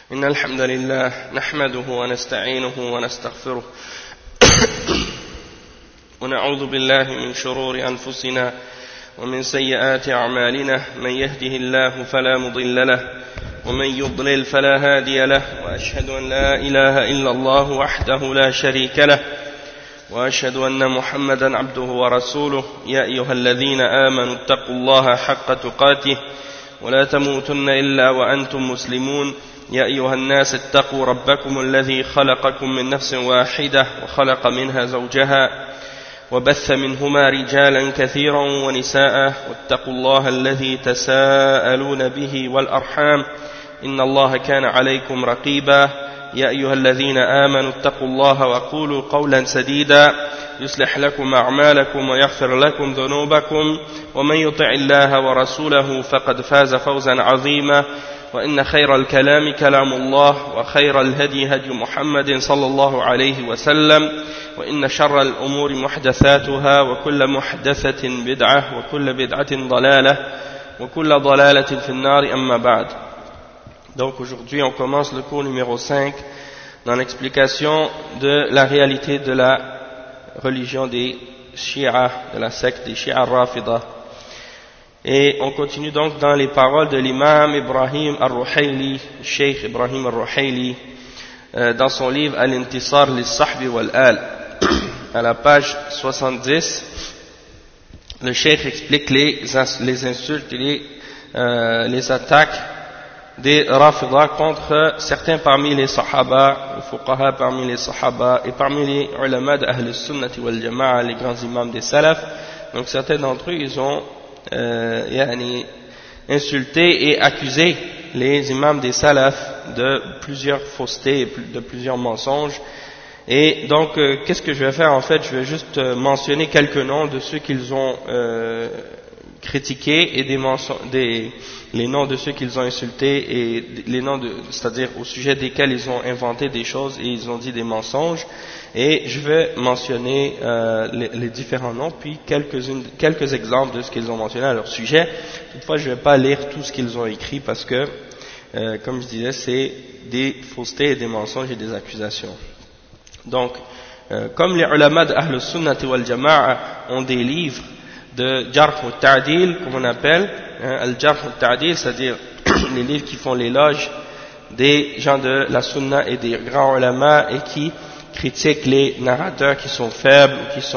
إن الحمد لله نحمده ونستعينه ونستغفره ونعوذ بالله من شرور أنفسنا ومن سيئات أعمالنا من يهده الله فلا مضل له ومن يضلل فلا هادي له وأشهد أن لا إله إلا الله وحده لا شريك له وأشهد أن محمدا عبده ورسوله يا أيها الذين آمنوا اتقوا الله حق تقاته ولا تموتن إلا وأنتم مسلمون يا أيها الناس اتقوا ربكم الذي خلقكم من نفس واحدة وخلق منها زوجها وبث منهما رجالا كثيرا ونساء واتقوا الله الذي تساءلون به والأرحام إن الله كان عليكم رقيبا يا أيها الذين آمنوا اتقوا الله وقولوا قولا سديدا يصلح لكم أعمالكم ويغفر لكم ذنوبكم ومن يطع الله ورسوله فقد فاز فوزا عظيما وإن خير الكلام كلام الله وخير الهدي هدي محمد صلى الله عليه وسلم وإن شر الأمور محدثاتها وكل محدثة بدعة وكل بدعة ضلالة وكل ضلالة في النار أما بعد. Donc aujourd'hui on commence le cours numéro 5 dans l'explication de la réalité de la religion des Shia, de la secte des Shia Rafida. Et on continue donc dans les paroles de l'imam Ibrahim al-Ruhayli, Cheikh Ibrahim al-Ruhayli, dans son livre Al-Intisar lis-Sahbi wal-Al. À la page 70, le Cheikh explique les insultes et les attaques des Rafida contre certains parmi les Sahaba, les Fuqaha parmi les Sahaba et parmi les ulama d'Ahl al-Sunnati wal-Jama'a, les grands imams des Salaf. Donc certains d'entre eux, ils ont insulté et accusé les imams des Salaf de plusieurs faussetés et de plusieurs mensonges. Et donc, qu'est-ce que je vais faire en fait? Je vais juste mentionner quelques noms de ceux qu'ils ont critiqués et les noms de ceux qu'ils ont insultés et les noms c'est-à-dire au sujet desquels ils ont inventé des choses et ils ont dit des mensonges. Et je vais mentionner les différents noms, puis quelques exemples de ce qu'ils ont mentionné à leur sujet. Toutefois, je ne vais pas lire tout ce qu'ils ont écrit parce que, comme je disais, c'est des faussetés et des mensonges et des accusations. Donc, comme les ulama d'Ahl al-Sunnati wal-Jama'a ont des livres de Jarh wa Ta'dil, comme on appelle, al-Jarh wa Ta'dil, c'est-à-dire les livres qui font l'éloge des gens de la Sunna et des grands ulama et qui critiquent les narrateurs qui sont faibles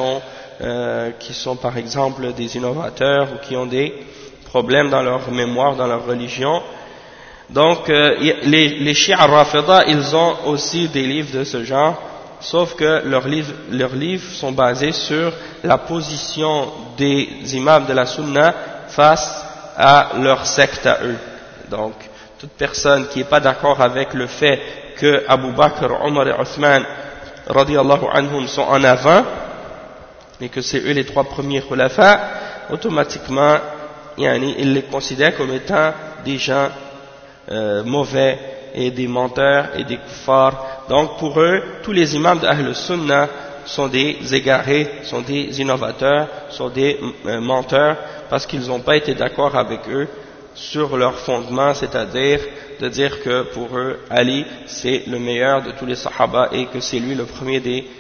ou qui sont par exemple des innovateurs ou qui ont des problèmes dans leur mémoire, dans leur religion. Donc les Shia Rafida, ils ont aussi des livres de ce genre, sauf que leurs livres sont basés sur la position des imams de la Sunna face à leur secte à eux. Donc toute personne qui n'est pas d'accord avec le fait que Abu Bakr, Omar et Othman radiyallahu anhum sont en avant et que c'est eux les trois premiers khulafa, automatiquement ils les considèrent comme étant des gens mauvais et des menteurs et des kuffars. Donc pour eux, tous les imams d'Ahl Sunnah sont des égarés, sont des innovateurs, sont des menteurs parce qu'ils n'ont pas été d'accord avec eux sur leur fondement, c'est-à-dire de dire que pour eux, Ali, c'est le meilleur de tous les Sahaba et que c'est lui le premier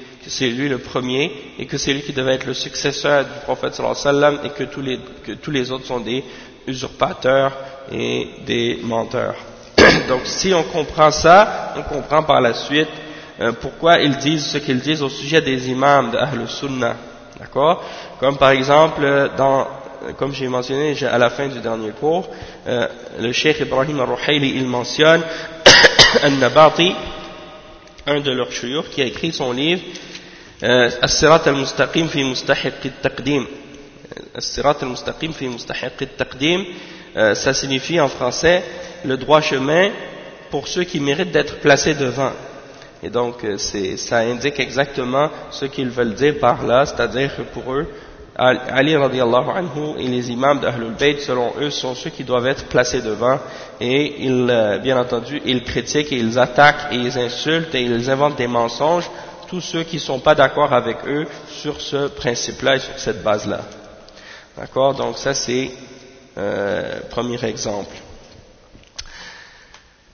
et que c'est lui qui devait être le successeur du prophète sallallahu alayhi wa sallam et que tous les autres sont des usurpateurs et des menteurs. Donc si on comprend ça, on comprend par la suite pourquoi ils disent ce qu'ils disent au sujet des imams d'Ahl Sunnah. D'accord? Comme par exemple comme j'ai mentionné à la fin du dernier cours, le Cheikh Ibrahim al-Ruhayli, il mentionne Al-Nabati, un de leurs shuyukh, qui a écrit son livre As-Sirat al-Mustaqim fi Mustahiq al-Taqdim. As-Sirat al-Mustaqim fi Mustahiq al-Taqdim, ça signifie en français le droit chemin pour ceux qui méritent d'être placés devant. Et donc ça indique exactement ce qu'ils veulent dire par là, c'est-à-dire que pour eux, Ali radiallahu anhu et les imams d'Ahlul Bayt, selon eux, sont ceux qui doivent être placés devant et bien entendu, ils critiquent et ils attaquent et ils insultent et ils inventent des mensonges, tous ceux qui ne sont pas d'accord avec eux sur ce principe-là et sur cette base-là. D'accord? Donc ça c'est premier exemple.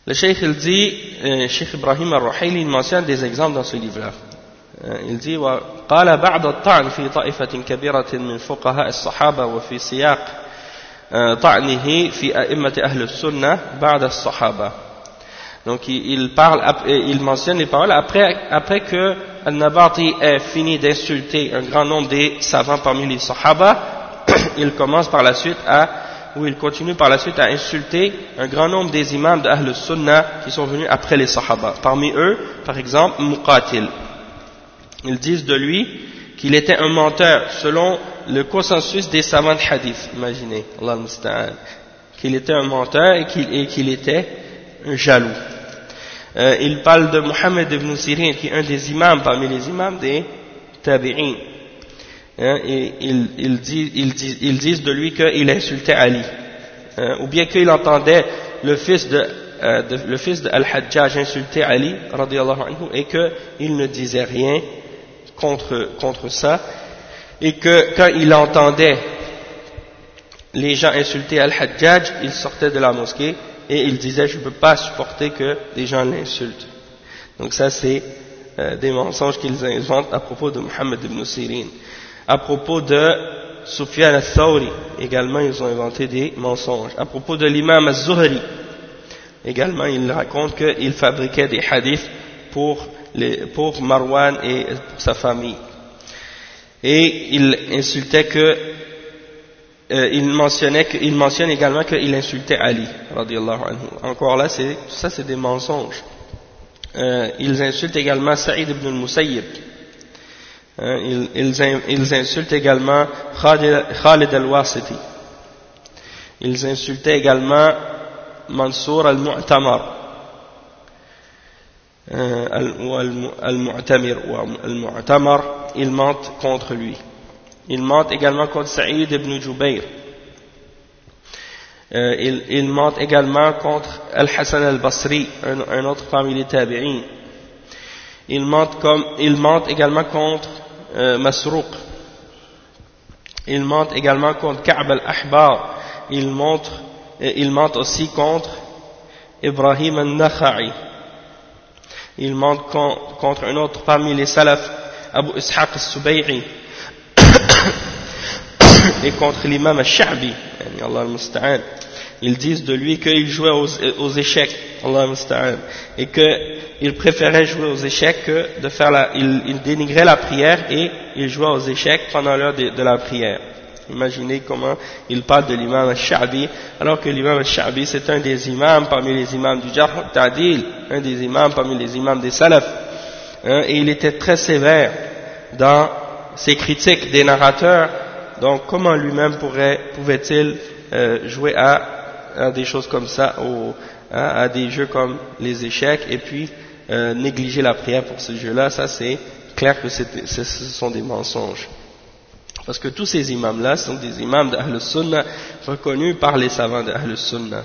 Le Cheikh il dit, Cheikh Ibrahim al-Ruhaili, il mentionne des exemples dans ce livre-là. Il dit وقال بعد الطعن في طائفة كبيرة من فقهاء الصحابة وفي سياق طعنه في أئمة أهل السنة بعد الصحابة. Donc il mentionne les paroles après que Al-Nabati ait fini d'insulter un grand nombre des savants parmi les Sahaba. Il continue par la suite à insulter un grand nombre des imams de Ahl Sunnah qui sont venus après les Sahaba. Parmi eux, par exemple, Muqatil. Ils disent de lui qu'il était un menteur selon le consensus des savants de hadith. Imaginez, Allah al-Musta'an, qu'il était un menteur et qu'il était un jaloux. Il parle de Muhammad ibn Sirin, qui est un des imams parmi les imams des Tabi'in. Et ils disent de lui qu'il insultait Ali, ou bien qu'il entendait le fils de Al-Hajjaj insulter Ali, radiyallahu anhu, et qu'il ne disait rien contre ça, et que quand il entendait les gens insulter Al-Hajjaj, il sortait de la mosquée et il disait je ne peux pas supporter que des gens l'insultent. Donc ça c'est des mensonges qu'ils inventent à propos de Muhammad ibn Sirin. À propos de Sufyan al-Thawri, également ils ont inventé des mensonges. À propos de l'imam al-Zuhri, également il raconte qu'il fabriquait des hadiths pour Marwan et pour sa famille. Et il insultait il mentionne également qu'il insultait Ali, radiyallahu anhu. Encore là, ça c'est des mensonges. Ils insultent également Saïd ibn al-Musayyib. Ils insultent également Khalid al-Wasiti. Ils insultaient également Mansour al-Mu'tamar, al-Mu'tamir ou al-Mu'tamar. Ils mentent contre lui. Ils mentent également contre Saïd ibn Jubayr. Ils mentent également contre Al-Hassan al-Basri, un autre parmi les tabi'in. Ils mentent également contre Masruq. Ils mentent également contre Ka'b al-Ahbar. Ils mentent aussi contre Ibrahim al-Nakha'i. Ils mentent contre un autre parmi les salaf, Abu Ishaq al-Subay'i. Et contre l'imam al-Sha'bi, Allah al-Musta'an. Ils disent de lui qu'il jouait aux échecs, Allah al-Musta'an, et qu'il préférait jouer aux échecs que de faire il dénigrait la prière et il jouait aux échecs pendant l'heure de la prière. Imaginez comment il parle de l'imam al-Sha'bi, alors que l'imam al-Sha'bi c'est un des imams parmi les imams du Jarh al-Ta'dil, un des imams parmi les imams des salaf, et il était très sévère dans ses critiques des narrateurs. Donc comment lui-même pouvait-il jouer à des choses comme ça, à des jeux comme les échecs, et puis négliger la prière pour ce jeu-là? Ça c'est clair que ce sont des mensonges. Parce que tous ces imams-là sont des imams d'Ahl Sunnah reconnus par les savants d'Ahl Sunnah.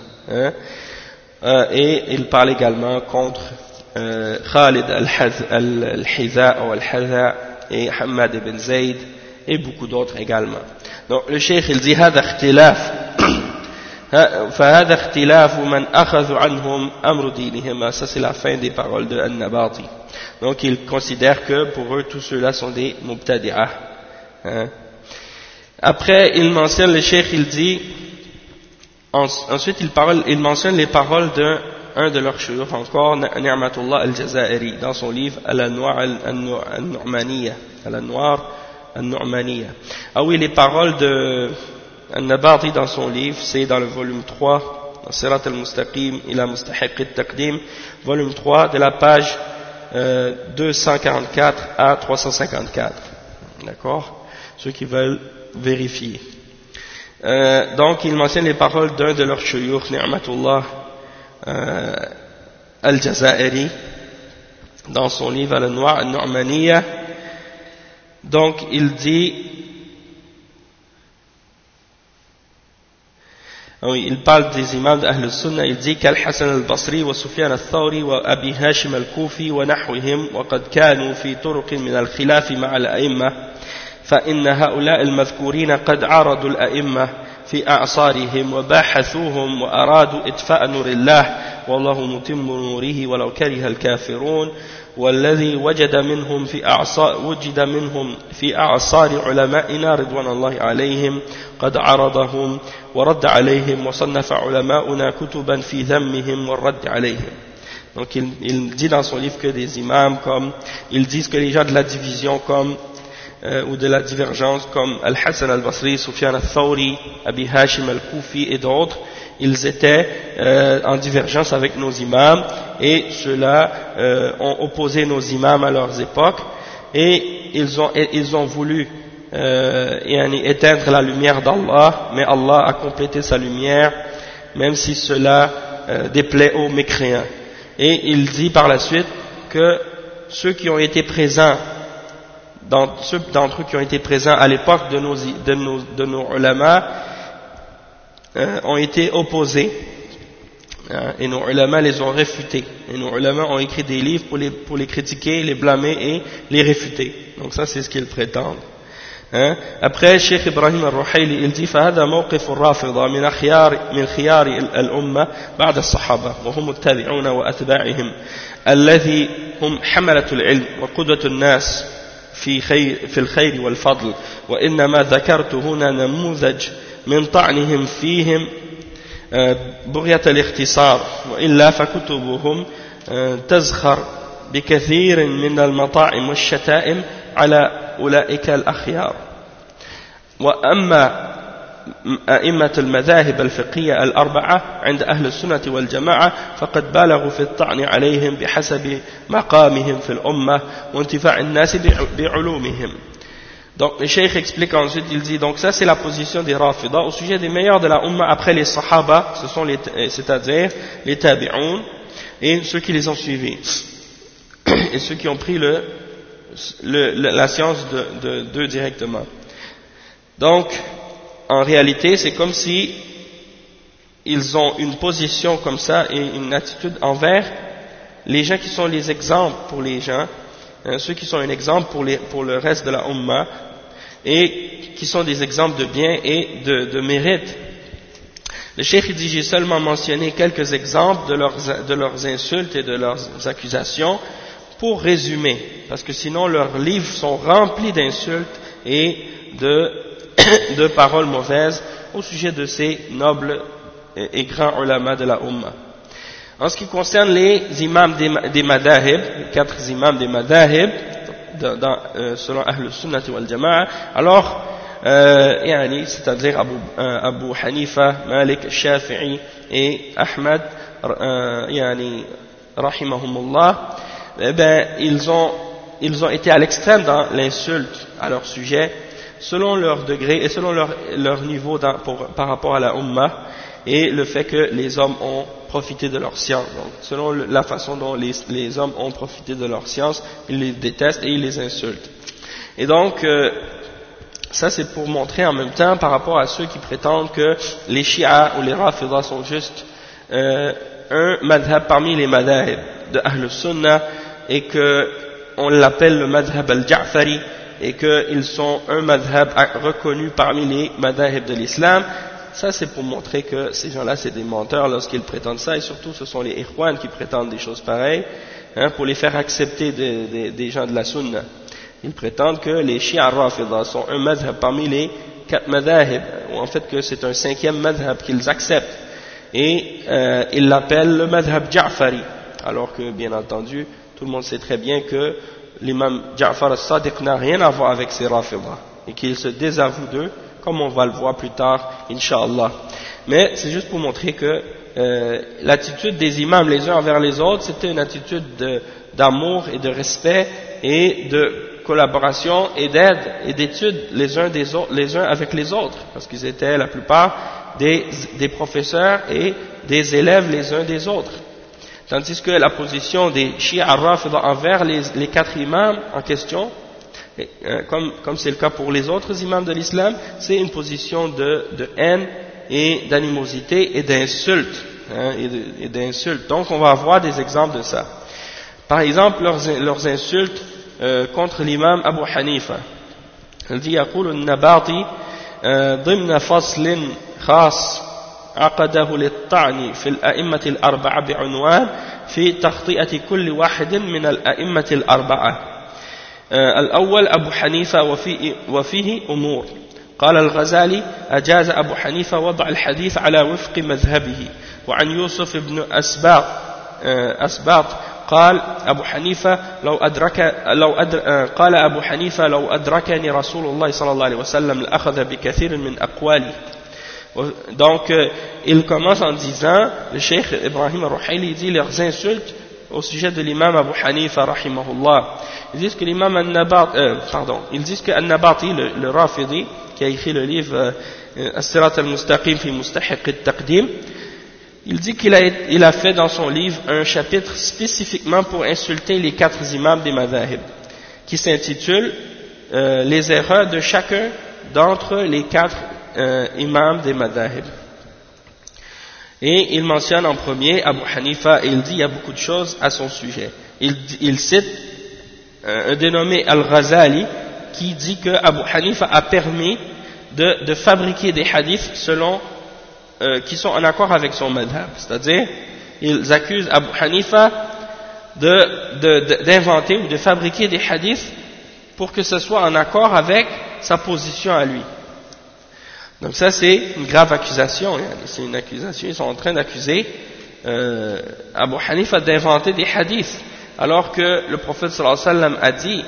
Et il parle également contre Khalid al-Hiza ou al-Haza et Hamad ibn Zayd et beaucoup d'autres également. Donc le cheikh il dit هذا اختلاف فهذا اختلاف من أخذوا عنهم أمر دينهم. Ça c'est la fin des paroles de Al-Nabati. Donc il considère que pour eux tous ceux-là sont des mubtadi'ah. Après il mentionne, le cheikh il dit ensuite il mentionne les paroles d'un de leurs shuyukh encore, Ni'matullah al-Jazairi, dans son livre Al-Anwar al-Nu'maniyya. Ah oui, les paroles de Al-Nabati dans son livre, c'est dans le volume 3, Sirat al-Mustaqim ila Mustahiq al-Taqdim, volume 3, de la page 244 à 354. D'accord? Ceux qui veulent vérifier. Donc, il mentionne les paroles d'un de leurs shuyukh, Ni'matullah al-Jazairi, dans son livre Al-Anwar al-Nu'maniyya. Donc il dit, oui, il parle des imams d'Ahl Sunnah, il dit qu'Al-Hassan al-Basri wa Sufyan al-Thawri wa Abi Hashim al-Kufi wa nahwihim wa qad kanu fi turuq min al-khilaf ma'a al-a'imma fa inna ha'ula al-madhkurina qad 'aradu al-a'imma في أعصارهم وباحثوهم وأرادوا إطفاء نور الله والله متم نوره ولو كره الكافرون والذي وجد منهم في أعصار علمائنا رضوان الله عليهم قد عرضهم ورد عليهم وصنف علماؤنا كتبا في ذمهم والرد عليهم. Donc il dit dans son livre que des imams ils disent que les gens de la division ou de la divergence comme Al-Hassan al-Basri, Sufyan al-Thawri, Abi Hashim al-Kufi et d'autres, ils étaient en divergence avec nos imams et ceux-là ont opposé nos imams à leurs époques et ils ont voulu éteindre la lumière d'Allah, mais Allah a complété sa lumière même si cela déplaît aux mécréants. Et il dit par la suite que ceux qui ont été présents, ceux d'entre eux qui ont été présents à l'époque de nos ulama ont été opposés et nos ulama les ont réfutés et nos ulama ont écrit des livres pour les critiquer, les blâmer et les réfuter. Donc ça c'est ce qu'ils prétendent. Après Cheikh Ibrahim al-Ruhayli il dit فهذا موقف الرافضة من خيار الأمة بعد الصحابة وهم التابعون وأتباعهم الذي هم حملة العلم وقدوة الناس في الخير والفضل وإنما ذكرت هنا نموذج من طعنهم فيهم بغية الاختصار وإلا فكتبهم تزخر بكثير من المطاعم والشتائم على أولئك الأخيار. وأما أئمة المذاهب الفقهية الأربعة عند أهل السنة والجماعة فقد بالغوا في الطعن عليهم بحسب مقامهم في الأمة وانتفاع الناس بعلومهم. Donc le cheikh explique ensuite, il dit donc ça c'est la position des Rafida au sujet des meilleurs de la Ummah après les Sahaba, c'est-à-dire les Tabi'un et ceux qui les ont suivis et ceux qui ont pris la science d'eux directement. Donc en réalité c'est comme si ils ont une position comme ça et une attitude envers les gens qui sont les exemples pour les gens, ceux qui sont un exemple pour le reste de la Ummah et qui sont des exemples de bien et de mérite. Le cheikh dit j'ai seulement mentionné quelques exemples de leurs insultes et de leurs accusations pour résumer, parce que sinon leurs livres sont remplis d'insultes et de paroles mauvaises au sujet de ces nobles et grands ulama de la Ummah. En ce qui concerne les imams des madahib, les 4 imams des madahib, selon Ahl Sunnah wal Jama'a, alors, c'est-à-dire Abu Hanifa, Malik, Shafi'i et Ahmad, rahimahumullah, ils ont été à l'extrême dans l'insulte à leur sujet, selon leur degré et selon leur niveau par rapport à la Ummah, et le fait que les hommes ont profité de leur science. Donc, selon la façon dont les hommes ont profité de leur science, ils les détestent et ils les insultent. Et donc, ça c'est pour montrer en même temps par rapport à ceux qui prétendent que les Shia ou les Rafidah sont juste un madhab parmi les madhab de Ahl Sunnah et qu'on l'appelle le madhab al-Ja'fari et qu'ils sont un madhab reconnu parmi les madhab de l'islam. Ça c'est pour montrer que ces gens-là c'est des menteurs lorsqu'ils prétendent ça, et surtout ce sont les Ikhwan qui prétendent des choses pareilles, pour les faire accepter des gens de la Sunna. Ils prétendent que les Shia Rafida sont un madhab parmi les 4 madhab, ou en fait que c'est un 5e madhab qu'ils acceptent, et ils l'appellent le madhab Ja'fari, alors que bien entendu tout le monde sait très bien que l'imam Ja'far al-Sadiq n'a rien à voir avec ces Rafida, et qu'il se désavoue d'eux, comme on va le voir plus tard, Inch'Allah. Mais c'est juste pour montrer que l'attitude des imams les uns envers les autres, c'était une attitude d'amour et de respect et de collaboration et d'aide et d'étude les uns avec les autres, parce qu'ils étaient la plupart des professeurs et des élèves les uns des autres. Tandis que la position des Shia Rafida envers les 4 imams en question, comme c'est le cas pour les autres imams de l'islam, c'est une position de haine et d'animosité et d'insulte, donc on va avoir des exemples de ça. Par exemple leurs insultes contre l'imam Abu Hanifa. Il dit يقول النباطي ضمن فصل خاص عقده للطعن في الأئمة الأربعة بعنوان في تخطئة كل واحد من الأئمة الأربعة. الأول أبو حنيفة وفيه أمور. قال الغزالي أجاز أبو حنيفة وضع الحديث على وفق مذهبه. وعن يوسف بن أسباط قال أبو حنيفة قال أبو حنيفة لو أدركني رسول الله صلى الله عليه وسلم لأخذ بكثير من أقوالي. Donc il commence en disant, le cheikh Ibrahim al-Ruhayli dit leurs insultes au sujet de l'imam Abu Hanifa rahimahullah. Ils disent que l'imam ils disent que An-Nabati, le Rafidi qui a écrit le livre As-Sirat al-Mustaqim fi Mustahiq al-Taqdim, il dit qu'il a fait dans son livre un chapitre spécifiquement pour insulter les 4 imams des madhahib, qui s'intitule les erreurs de chacun d'entre les 4 imams des madhahib. Et il mentionne en premier Abu Hanifa, et il dit il y a beaucoup de choses à son sujet. Il cite un dénommé Al-Ghazali qui dit que Abu Hanifa a permis de fabriquer des hadiths qui sont en accord avec son madhab. C'est-à-dire, ils accusent Abu Hanifa d'inventer ou de fabriquer des hadiths pour que ce soit en accord avec sa position à lui. Donc ça c'est une grave accusation, c'est une accusation, ils sont en train d'accuser Abu Hanifa d'inventer des hadiths, alors que le prophète sallallahu alayhi wa sallam a dit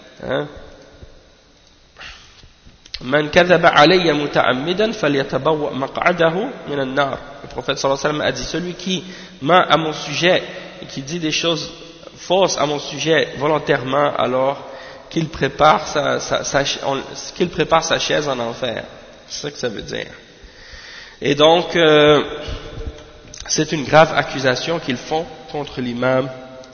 Man kadhaba alayya muta'ammidan falyatabawwa maq'adahu min an-nar. Le prophète sallallahu alayhi wa sallam a dit celui qui ment à mon sujet et qui dit des choses fausses à mon sujet volontairement, alors qu'il prépare sa chaise en enfer. C'est ça que ça veut dire. Et donc, c'est une grave accusation qu'ils font contre l'imam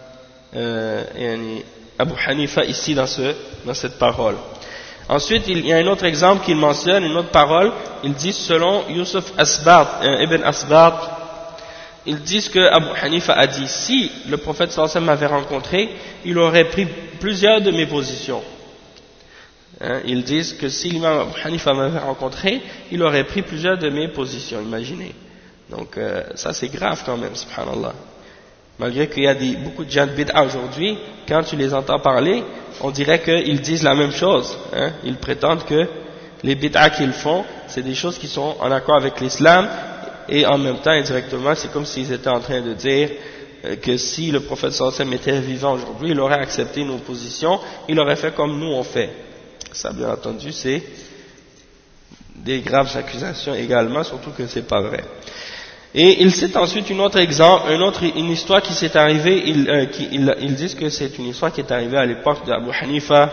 Abu Hanifa ici dans cette parole. Ensuite, il y a un autre exemple qu'il mentionne, une autre parole. Il dit, selon Yusuf Ibn Asbat, ils disent que Abu Hanifa a dit, si le prophète sallallahu alayhi wa sallam m'avait rencontré, il aurait pris plusieurs de mes positions. Ils disent que si l'imam Abu Hanifa m'avait rencontré, il aurait pris plusieurs de mes positions, imaginez. Donc ça c'est grave quand même, subhanallah. Malgré qu'il y a beaucoup de gens de bid'a aujourd'hui, quand tu les entends parler, on dirait qu'ils disent la même chose. Ils prétendent que les bid'a qu'ils font, c'est des choses qui sont en accord avec l'islam, et en même temps, indirectement, c'est comme s'ils étaient en train de dire que si le prophète sallallahu alayhi wa sallam était vivant aujourd'hui, il aurait accepté nos positions, il aurait fait comme nous on fait. Ça, bien entendu, c'est des graves accusations également, surtout que c'est pas vrai. Et il cite ensuite une histoire qui s'est arrivée. Ils disent que c'est une histoire qui est arrivée à l'époque d'Abu Hanifa,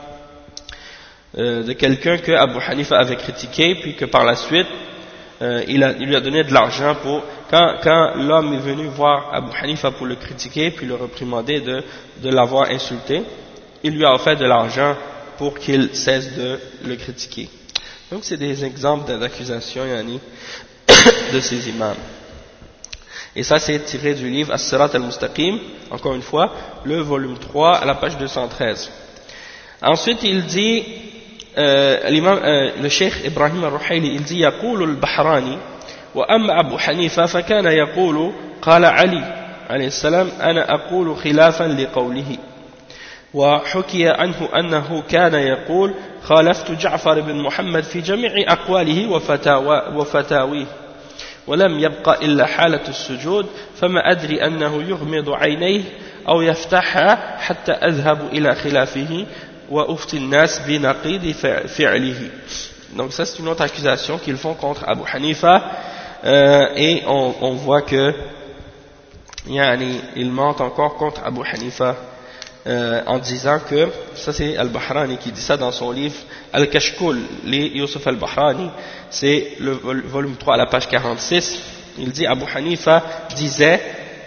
de quelqu'un que Abu Hanifa avait critiqué, puis que par la suite, il lui a donné de l'argent pour quand l'homme est venu voir Abu Hanifa pour le critiquer, puis le reprimander de l'avoir insulté, il lui a offert de l'argent pour qu'il cesse de le critiquer. Donc c'est des exemples d'accusations de ces imams. Et ça c'est tiré du livre As-Sirat al-Mustaqim, encore une fois, le volume 3 à la page 213. Ensuite il dit, le cheikh Ibrahim al-Ruhayli, il dit يقول البحراني وأما أبو حنيفة فكان يقول قال علي عليه السلام أنا أقول خلافا لقوله. وحكي عنه أنه كان يقول خالفت جعفر بن محمد في جميع أقواله وفتاويه ولم يبقى إلا حالة السجود فما أدري أنه يغمض عينيه أو يفتحها حتى أذهب إلى خلافه وأفتي الناس بنقيض فعله. Donc ça c'est une autre accusation qu'ils font contre Abu Hanifa, et on voit que ils mentent encore contre Abu Hanifa, en disant que, ça c'est Al-Bahrani qui dit ça dans son livre Al-Kashkul, les Yusuf Al-Bahrani, c'est le volume 3 à la page 46, il dit Abu Hanifa disait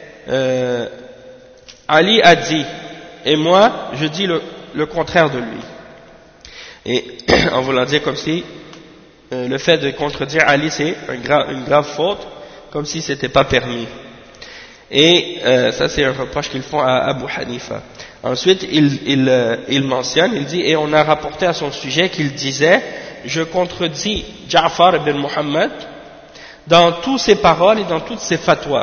Ali a dit, et moi je dis le contraire de lui. Et en voulant dire comme si le fait de contredire Ali c'est une grave faute, comme si c'était pas permis. Et ça c'est un reproche qu'ils font à Abu Hanifa. Ensuite il mentionne, il dit, et on a rapporté à son sujet qu'il disait, je contredis Ja'far ibn Muhammad dans toutes ses paroles et dans toutes ses fatwas.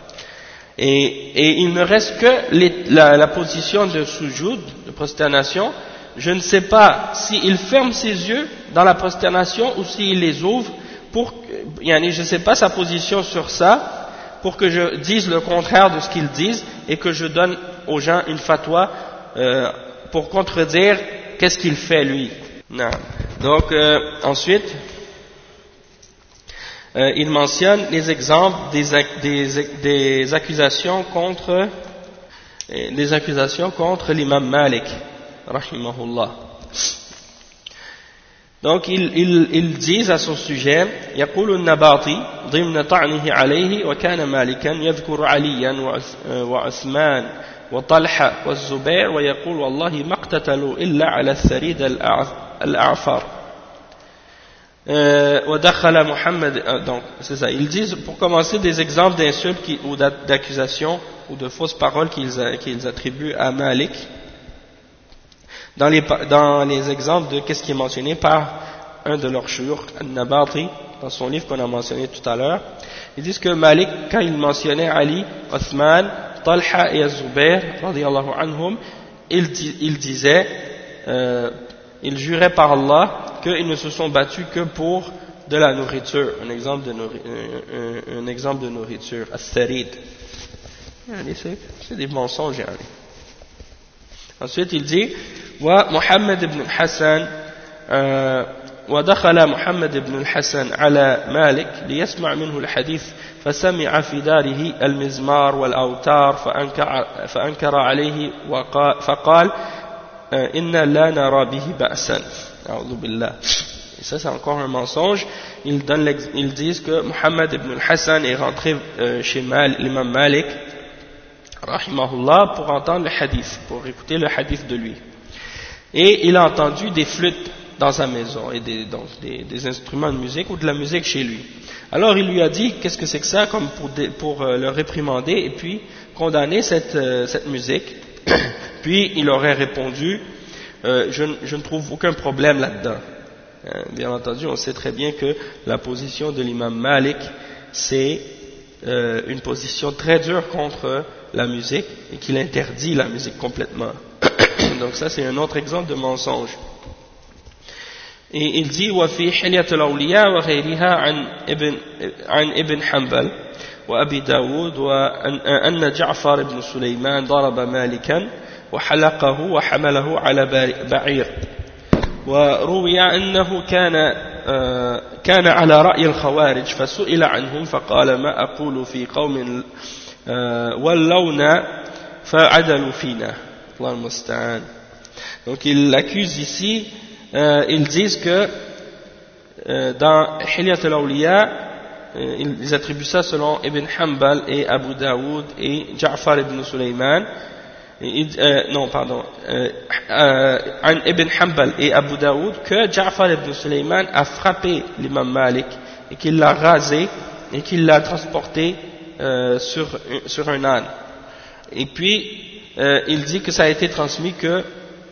Et il ne reste que la position de sujoud, de prosternation. Je ne sais pas s'il ferme ses yeux dans la prosternation ou s'il les ouvre, je ne sais pas sa position sur ça, pour que je dise le contraire de ce qu'ils disent et que je donne aux gens une fatwa pour contredire qu'est-ce qu'il fait lui. Non. Donc ensuite, il mentionne les exemples des accusations contre l'imam Malik, rahimahullah. Donc ils disent à son sujet: يقول النباطي ضمن طعنه عليه وكان مالكا يذكر عليا وعثمان وطلحة والزبير ويقول والله ما اقتتلوا إلا على الثريد الأعفر ودخل محمد. Donc c'est ça, ils disent pour commencer des exemples d'insultes ou d'accusations ou de fausses paroles qu'ils attribuent à Malik. Dans les exemples de qu'est-ce qui est mentionné par un de leurs shuyukh, An-Nabati, dans son livre qu'on a mentionné tout à l'heure, ils disent que Malik, quand il mentionnait Ali, Othman, Talha et Az-Zubair, radiyallahu anhum, il disait, il jurait par Allah qu'ils ne se sont battus que pour de la nourriture, un exemple de nourriture, As-Sarid. C'est des mensonges. Ensuite il dit ومحمد بن الحسن ودخل محمد بن الحسن على مالك ليسمع منه الحديث فسمع في داره المزمار والأوتار فأنكر عليه فقال إنا لا نرى به بأسا أعوذ بالله. Et ça c'est encore un mensonge. Ils disent que Muhammad ibn al-Hassan est rentré chez l'imam Malik rahimahullah pour entendre le hadith, pour écouter le hadith de lui. Et il a entendu des flûtes dans sa maison et des instruments de musique ou de la musique chez lui. Alors il lui a dit qu'est-ce que c'est que ça, comme pour le réprimander et puis condamner cette musique. Puis il aurait répondu je ne trouve aucun problème là-dedans. Bien entendu, on sait très bien que la position de l'imam Malik c'est une position très dure contre la musique et qu'il interdit la musique complètement. Donc ça c'est un autre exemple de mensonge. Et il dit وفي حلية الأولياء وغيرها عن ابن حنبل وأبي داود وأن جعفر بن سليمان ضرب مالكا وحلقه وحمله على بعير وروي أنه كان على رأي الخوارج فسئل عنهم فقال ما أقول في قوم ولونا فعدلوا فينا الله المستعان. Donc ils l'accusent ici, ils disent que dans Hilyat al-Awliya, ils attribuent ça selon Ibn Hanbal et Abu Daoud et Ja'far ibn Sulaiman, An Ibn Hanbal et Abu Daoud, que Ja'far ibn Sulaiman a frappé l'imam Malik et qu'il l'a rasé et qu'il l'a transporté sur un âne. Et puis il dit que ça a été transmis que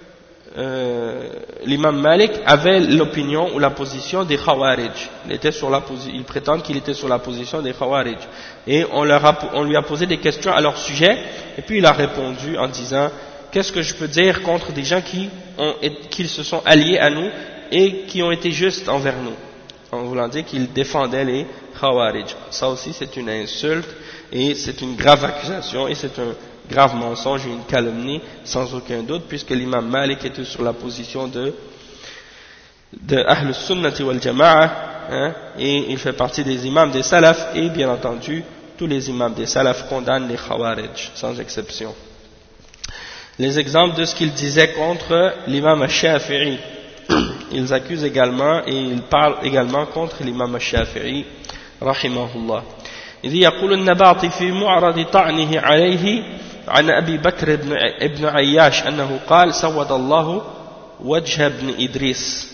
l'imam Malik avait l'opinion ou la position des Khawarij. Il prétend qu'il était sur la position des Khawarij. Et on lui a posé des questions à leur sujet, et puis il a répondu en disant qu'est-ce que je peux dire contre des gens qui se sont alliés à nous et qui ont été justes envers nous, en voulant dire qu'ils défendaient les Khawarij. Ça aussi c'est une insulte et c'est une grave accusation et c'est un grave mensonge et une calomnie sans aucun doute, puisque l'imam Malik était sur la position de Ahl Sunnati wal Jama'a, et il fait partie des imams des Salaf, et bien entendu tous les imams des Salaf condamnent les Khawarij sans exception. Les exemples de ce qu'ils disaient contre l'imam al-Shafi'i, ils accusent également et ils parlent également contre l'imam al-Shafi'i rahimahullah. إذ يقول النباطي في معرض طعنه عليه عن أبي بكر ابن عياش أنه قال سود الله وجه ابن إدريس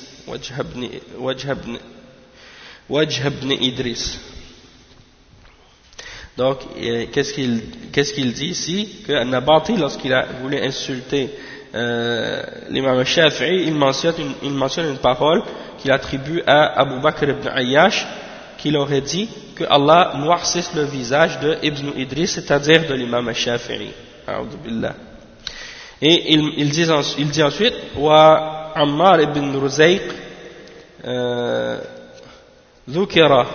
وجه ابن إدريس. Donc qu'est-ce qu'il dit ici, que An-Nabati, lorsqu'il a voulu insulter l'imam al-Shafi'i, il mentionne une parole qu'il attribue à Abu Bakr ibn Ayyash qu'il aurait dit que Allah noircisse le visage de Ibn Idris, c'est-à-dire de l'imam al-Shafi'i. A'udhu billah. Et il dit ensuite wa Ammar ibn Ruzayq ذكر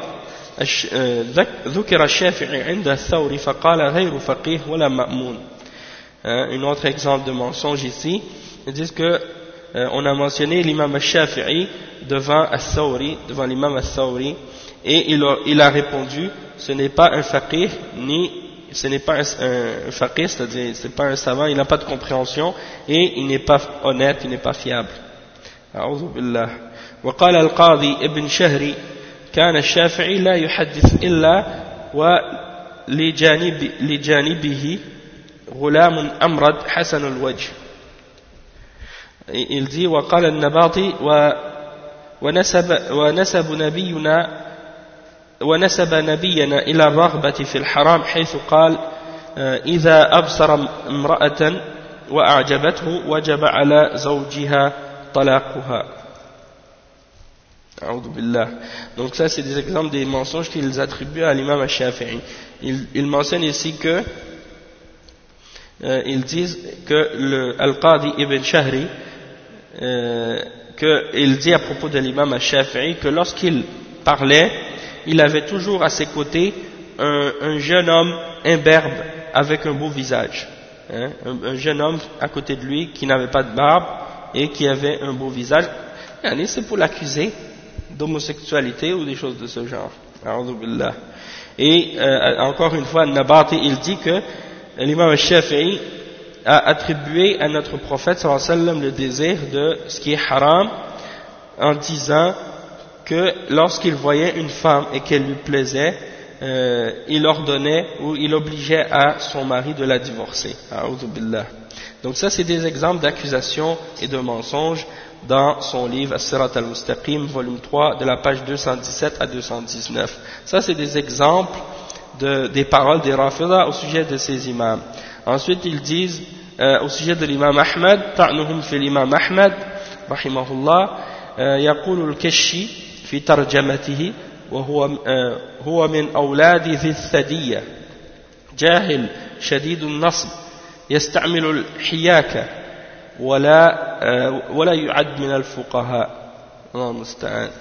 الشافعي عند الثوري فقال غير فقيه ولا مأمون. Un autre exemple de mensonge ici, ils disent que on a mentionné l'imam al-Shafi'i devant al-Thawri, devant l'imam al-Thawri, et il a répondu ce n'est pas un faqih ce n'est pas un faqih, c'est-à-dire c'est pas un savant, il n'a pas de compréhension et il n'est pas honnête, il n'est pas fiable. أعوذ بالله. وقال القاضي ابن شهري كان الشافعي لا يحدث إلا ولجانبه غلام أمرد حسن الوجه. Il dit وقال النباطي ونسب نبينا إلى الرغبة في الحرام حيث قال إذا أبصر امرأة وأعجبته وجب على زوجها طلاقها. أعوذ بالله. Donc ça c'est des exemples des mensonges qu'ils attribuent à l'imam al-Shafi'i. Ils mentionnent ici que ils disent que le Al-Qadi Ibn Shahri qu'il dit à propos de l'imam al-Shafi'i que lorsqu'il parlait, il avait toujours à ses côtés un jeune homme imberbe avec un beau visage, hein, un jeune homme à côté de lui qui n'avait pas de barbe et qui avait un beau visage. C'est pour l'accuser d'homosexualité ou des choses de ce genre. Et encore une fois, Nabati il dit que l'imam al-Shafi'i a attribué à notre prophète sallallahu alayhi wa sallam le désir de ce qui est haram en disant que lorsqu'il voyait une femme et qu'elle lui plaisait, il ordonnait ou il obligeait à son mari de la divorcer. A'udhu billah. Donc ça c'est des exemples d'accusations et de mensonges dans son livre As-Sirat al-Mustaqim, volume 3, de la page 217 à 219. Ça c'est des exemples des paroles des Rafida au sujet de ces imams. Ensuite ils disent au sujet de l'imam Ahmad, ta'nuhum fi l'imam Ahmad rahimahullah, يقول الكشي في ترجمته وهو من أولاد ذي الثدية جاهل شديد النصب يستعمل الحياكة ولا يعد من الفقهاء. الله المستعان.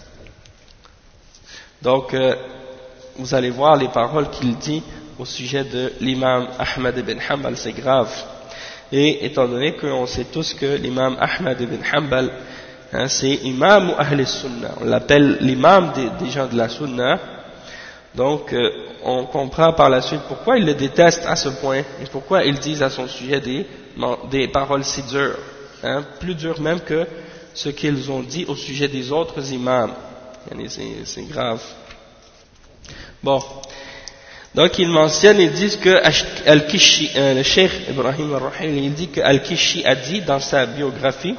Donc vous allez voir les paroles qu'il dit au sujet de l'imam Ahmad ibn Hanbal, c'est grave. Et étant donné qu'on sait tous que l'imam Ahmad ibn Hanbal, c'est imam ou ahl sunnah, on l'appelle l'imam des gens de la sunnah, donc on comprend par la suite pourquoi ils le détestent à ce point et pourquoi ils disent à son sujet des paroles si dures, plus dures même que ce qu'ils ont dit au sujet des autres imams. C'est grave. Bon, donc ils mentionnent, ils disent que Al-Kishi, le Cheikh Ibrahim al-Rahil, il dit que Al-Kishi a dit dans sa biographie,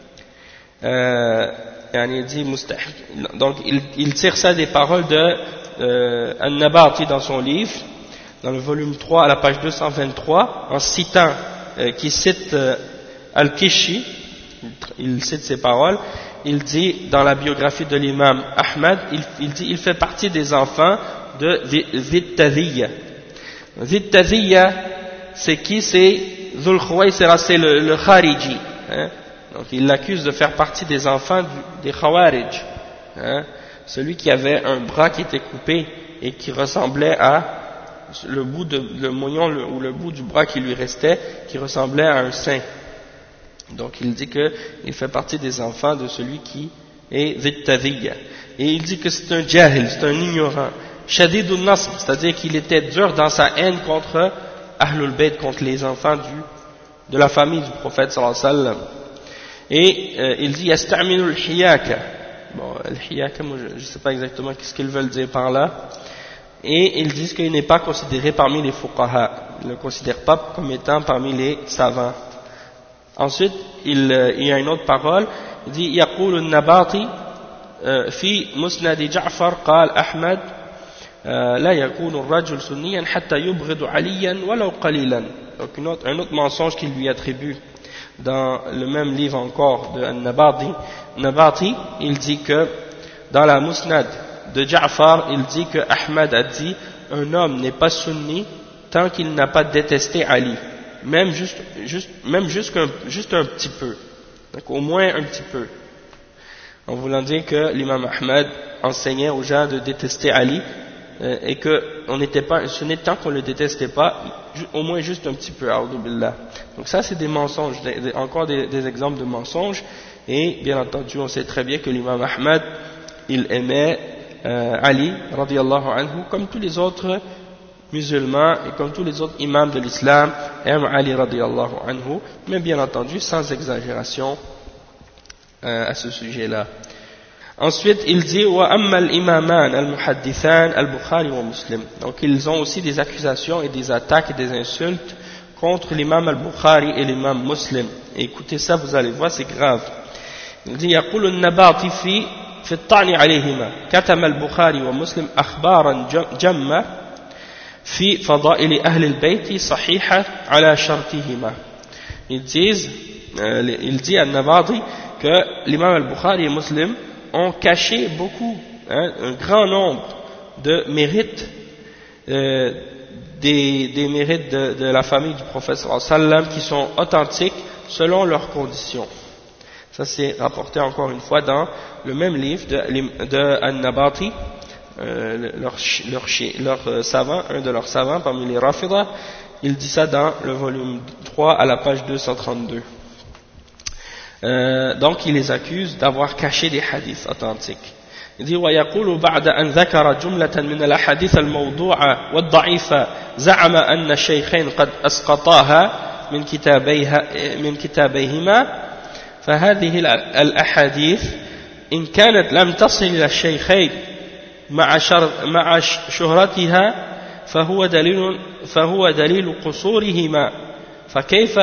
il dit donc il tire ça des paroles de Al-Nabati dans son livre, dans le volume 3 à la page 223, en citant, qui cite Al-Kishi, il cite ces paroles, il dit dans la biographie de l'imam Ahmad, il dit il fait partie des enfants de Zittadiyya. Zittadiyya, c'est qui? C'est Dhul Khuwaysira, c'est le Khariji, donc il l'accuse de faire partie des enfants des Khawarij, celui qui avait un bras qui était coupé et qui ressemblait à le bout le moignon ou le bout du bras qui lui restait, qui ressemblait à un sein. Donc il dit qu'il fait partie des enfants de celui qui est Zittadiyya. Et il dit que c'est un jahil, c'est un ignorant. Shadidun Nasb, c'est-à-dire qu'il était dur dans sa haine contre Ahlul Bayt, contre les enfants de la famille du prophète sallallahu alayhi wa sallam. Et il dit Yasta'minu al-hiyaka. Bon, al-hiyaka, moi je ne sais pas exactement ce qu'ils veulent dire par là. Et ils disent qu'il n'est pas considéré parmi les fuqaha. Ils ne le considèrent pas comme étant parmi les savants. Ensuite, il y a une autre parole. Il dit Yaqulu al-Nabati fi musnad Ja'far qal Ahmad لا يكون الرجل سنيا حتى يبغض عليا ولو قليلا. Donc un autre mensonge qu'il lui attribue dans le même livre encore de Nabati, il dit que dans la Musnad de Ja'far, il dit que Ahmad a dit un homme n'est pas sunni tant qu'il n'a pas détesté Ali, même juste un petit peu, donc au moins un petit peu, en voulant dire que l'imam Ahmad enseignait aux gens de détester Ali et que ce n'est tant qu'on ne le détestait pas, au moins juste un petit peu, a'udhu billah. Donc ça c'est des mensonges, encore des exemples de mensonges, et bien entendu on sait très bien que l'imam Ahmad il aimait Ali radiyallahu anhu comme tous les autres musulmans et comme tous les autres imams de l'islam aiment Ali radiyallahu anhu, mais bien entendu sans exagération à ce sujet-là. Ensuite, il dit wa amma al-imaman al-muhaddithan al-Bukhari wa Muslim. Donc ils ont aussi des accusations et des attaques et des insultes contre l'imam al-Bukhari et l'imam Muslim. Et écoutez ça, vous allez voir, c'est grave. Il dit يقول النباطي في الطعن عليهما كتم البخاري ومسلم أخبارا جمة في فضائل أهل البيت صحيحة على شرطهما. Il dit à Nabati que l'imam al-Bukhari et Muslim ont caché beaucoup, un grand nombre de mérites, des mérites de la famille du prophète sallallahu alayhi wa sallam qui sont authentiques selon leurs conditions. Ça c'est rapporté encore une fois dans le même livre de An-Nabati, leur savant, un de leurs savants parmi les Rafida. Il dit ça dans le volume 3 à la page 232. Donc il les accuse d'avoir caché des hadiths authentiques. Il dit ويقول بعد أن ذكر جملة من الأحاديث الموضوعة والضعيفة زعم أن الشيخين قد أسقطاها من كتابيهما فهذه الأحاديث إن كانت لم تصل إلى الشيخين مع شهرتها فهو دليل قصورهما فكيف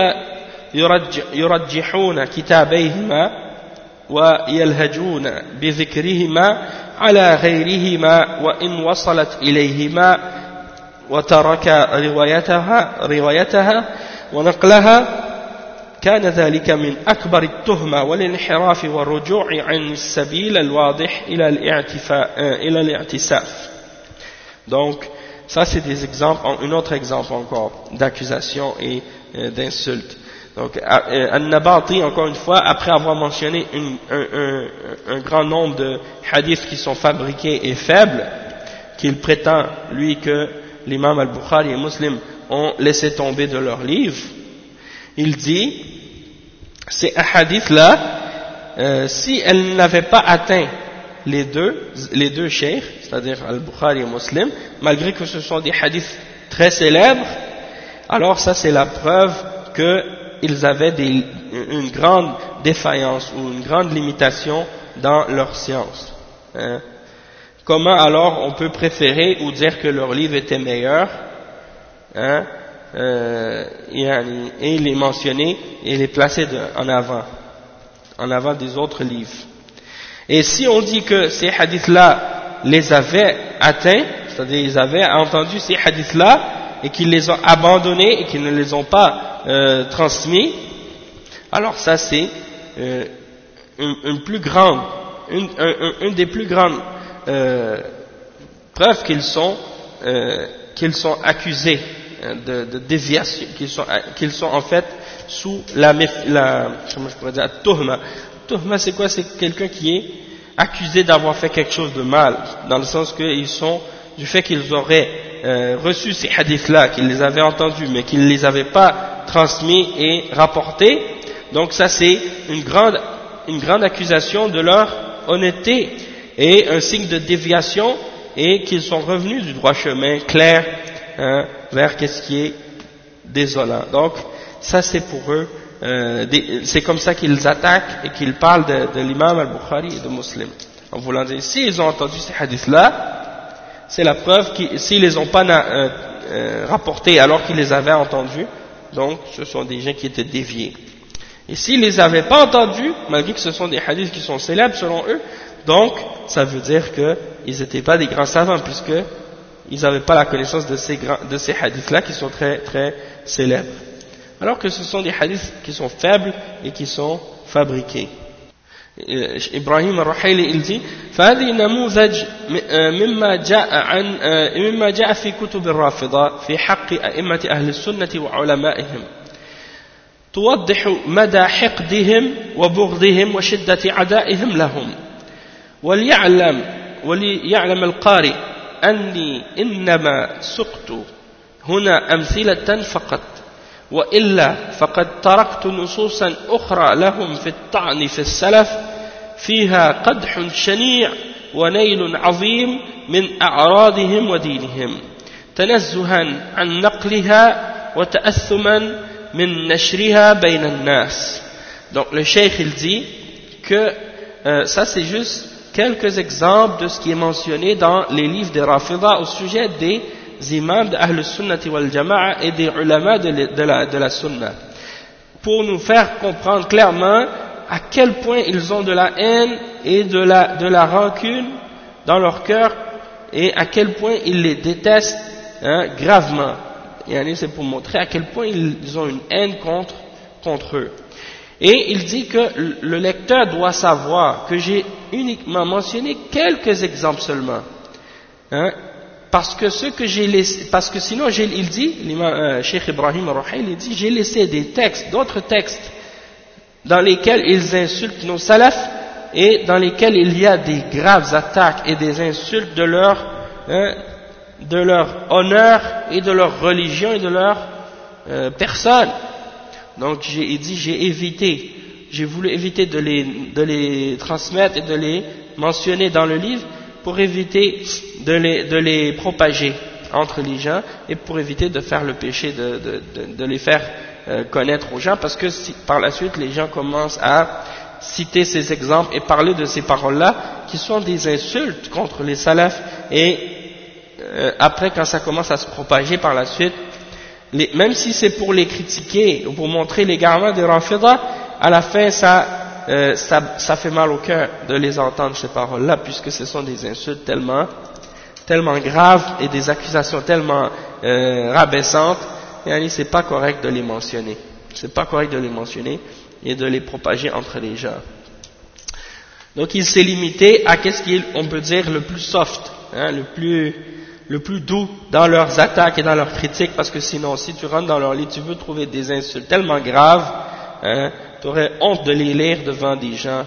يرجحون كتابيهما ويلهجون بذكرهما على غيرهما وإن وصلت إليهما وترك روايتها ونقلها كان ذلك من أكبر التهمة والانحراف والرجوع عن السبيل الواضح إلى الاعتساف. Donc ça c'est des exemples, un autre exemple encore d'accusations et d'insultes. Donc An-Nabati, encore une fois, après avoir mentionné un grand nombre de hadiths qui sont fabriqués et faibles, qu'il prétend lui que l'imam al-Bukhari et Muslim ont laissé tomber de leurs livres, il dit ces hadiths-là, si elles n'avaient pas atteint les deux cheikhs, c'est-à-dire al-Bukhari et Muslim, malgré que ce sont des hadiths très célèbres, alors ça c'est la preuve qu'ils avaient une grande défaillance ou une grande limitation dans leur science. Comment alors on peut préférer ou dire que leur livre était meilleur, et les mentionner et les placer en avant des autres livres. Et si on dit que ces hadiths-là les avaient atteints, c'est-à-dire ils avaient entendu ces hadiths-là et qu'ils les ont abandonnés et qu'ils ne les ont pas transmis, alors ça c'est une des plus grandes preuves qu'ils sont accusés de déviation, qu'ils sont en fait sous comment je pourrais dire, tuhma. Tuhma c'est quoi? C'est quelqu'un qui est accusé d'avoir fait quelque chose de mal, dans le sens qu'ils sont, du fait qu'ils auraient reçu ces hadiths-là, qu'ils les avaient entendus, mais qu'ils ne les avaient pas transmis et rapportés. Donc ça c'est une grande accusation de leur honnêteté et un signe de déviation, et qu'ils sont revenus du droit chemin clair vers qu'est-ce qui est désolant. Donc ça c'est pour eux, c'est comme ça qu'ils attaquent et qu'ils parlent de l'imam al-Bukhari et de Muslim, en voulant dire s'ils ont entendu ces hadiths-là, c'est la preuve qu'ils, s'ils les ont pas rapportés alors qu'ils les avaient entendus, donc ce sont des gens qui étaient déviés. Et s'ils les avaient pas entendus, malgré que ce sont des hadiths qui sont célèbres selon eux, donc ça veut dire qu'ils n'étaient pas des grands savants, puisque ils n'avaient pas la connaissance de ces hadiths-là qui sont très très célèbres, alors que ce sont des hadiths qui sont faibles et qui sont fabriqués. إبراهيم الرحيلي il dit فهذه نموذج مما جاء في كتب الرافضة في حق أئمة أهل السنة وعلمائهم توضح مدى حقدهم وبغضهم وشدة عدائهم لهم وليعلم القارئ أني إنما سقت هنا أمثلة فقط وإلا فقد تركت نصوصا أخرى لهم في الطعن في السلف فيها قدح شنيع ونيل عظيم من أعراضهم ودينهم تنزها عن نقلها وتأثما من نشرها بين الناس. Donc le cheikh il dit que ça c'est juste quelques exemples de ce qui est mentionné dans les livres des Rafida au sujet des imams de Ahl Sunnati wal Jama'a et des ulama de la Sunna, pour nous faire comprendre clairement à quel point ils ont de la haine et de la rancune dans leur cœur et à quel point ils les détestent gravement. Et c'est pour montrer à quel point ils ont une haine contre eux. Et il dit que le lecteur doit savoir que j'ai uniquement mentionné quelques exemples seulement. Parce que sinon, il dit, Cheikh Ibrahim al-Ruhail, il dit, j'ai laissé d'autres textes, dans lesquels ils insultent nos salafs, et dans lesquels il y a des graves attaques et des insultes de leur honneur et de leur religion et de leur personne. Donc, il dit, j'ai voulu éviter de les transmettre et de les mentionner dans le livre, pour éviter de les propager entre les gens et pour éviter de faire le péché de les faire connaître aux gens, parce que par la suite les gens commencent à citer ces exemples et parler de ces paroles-là qui sont des insultes contre les salafs, et après quand ça commence à se propager par la suite, même si c'est pour les critiquer ou pour montrer l'égarement des Rafida, à la fin ça fait mal au cœur de les entendre ces paroles-là, puisque ce sont des insultes tellement graves et des accusations tellement rabaissantes, et c'est pas correct de les mentionner. C'est pas correct de les mentionner et de les propager entre les gens. Donc il s'est limité à qu'est-ce qu'on peut dire le plus soft, le plus doux dans leurs attaques et dans leurs critiques, parce que sinon si tu rentres dans leur livre, tu veux trouver des insultes tellement graves, tu aurais honte de les lire devant des gens,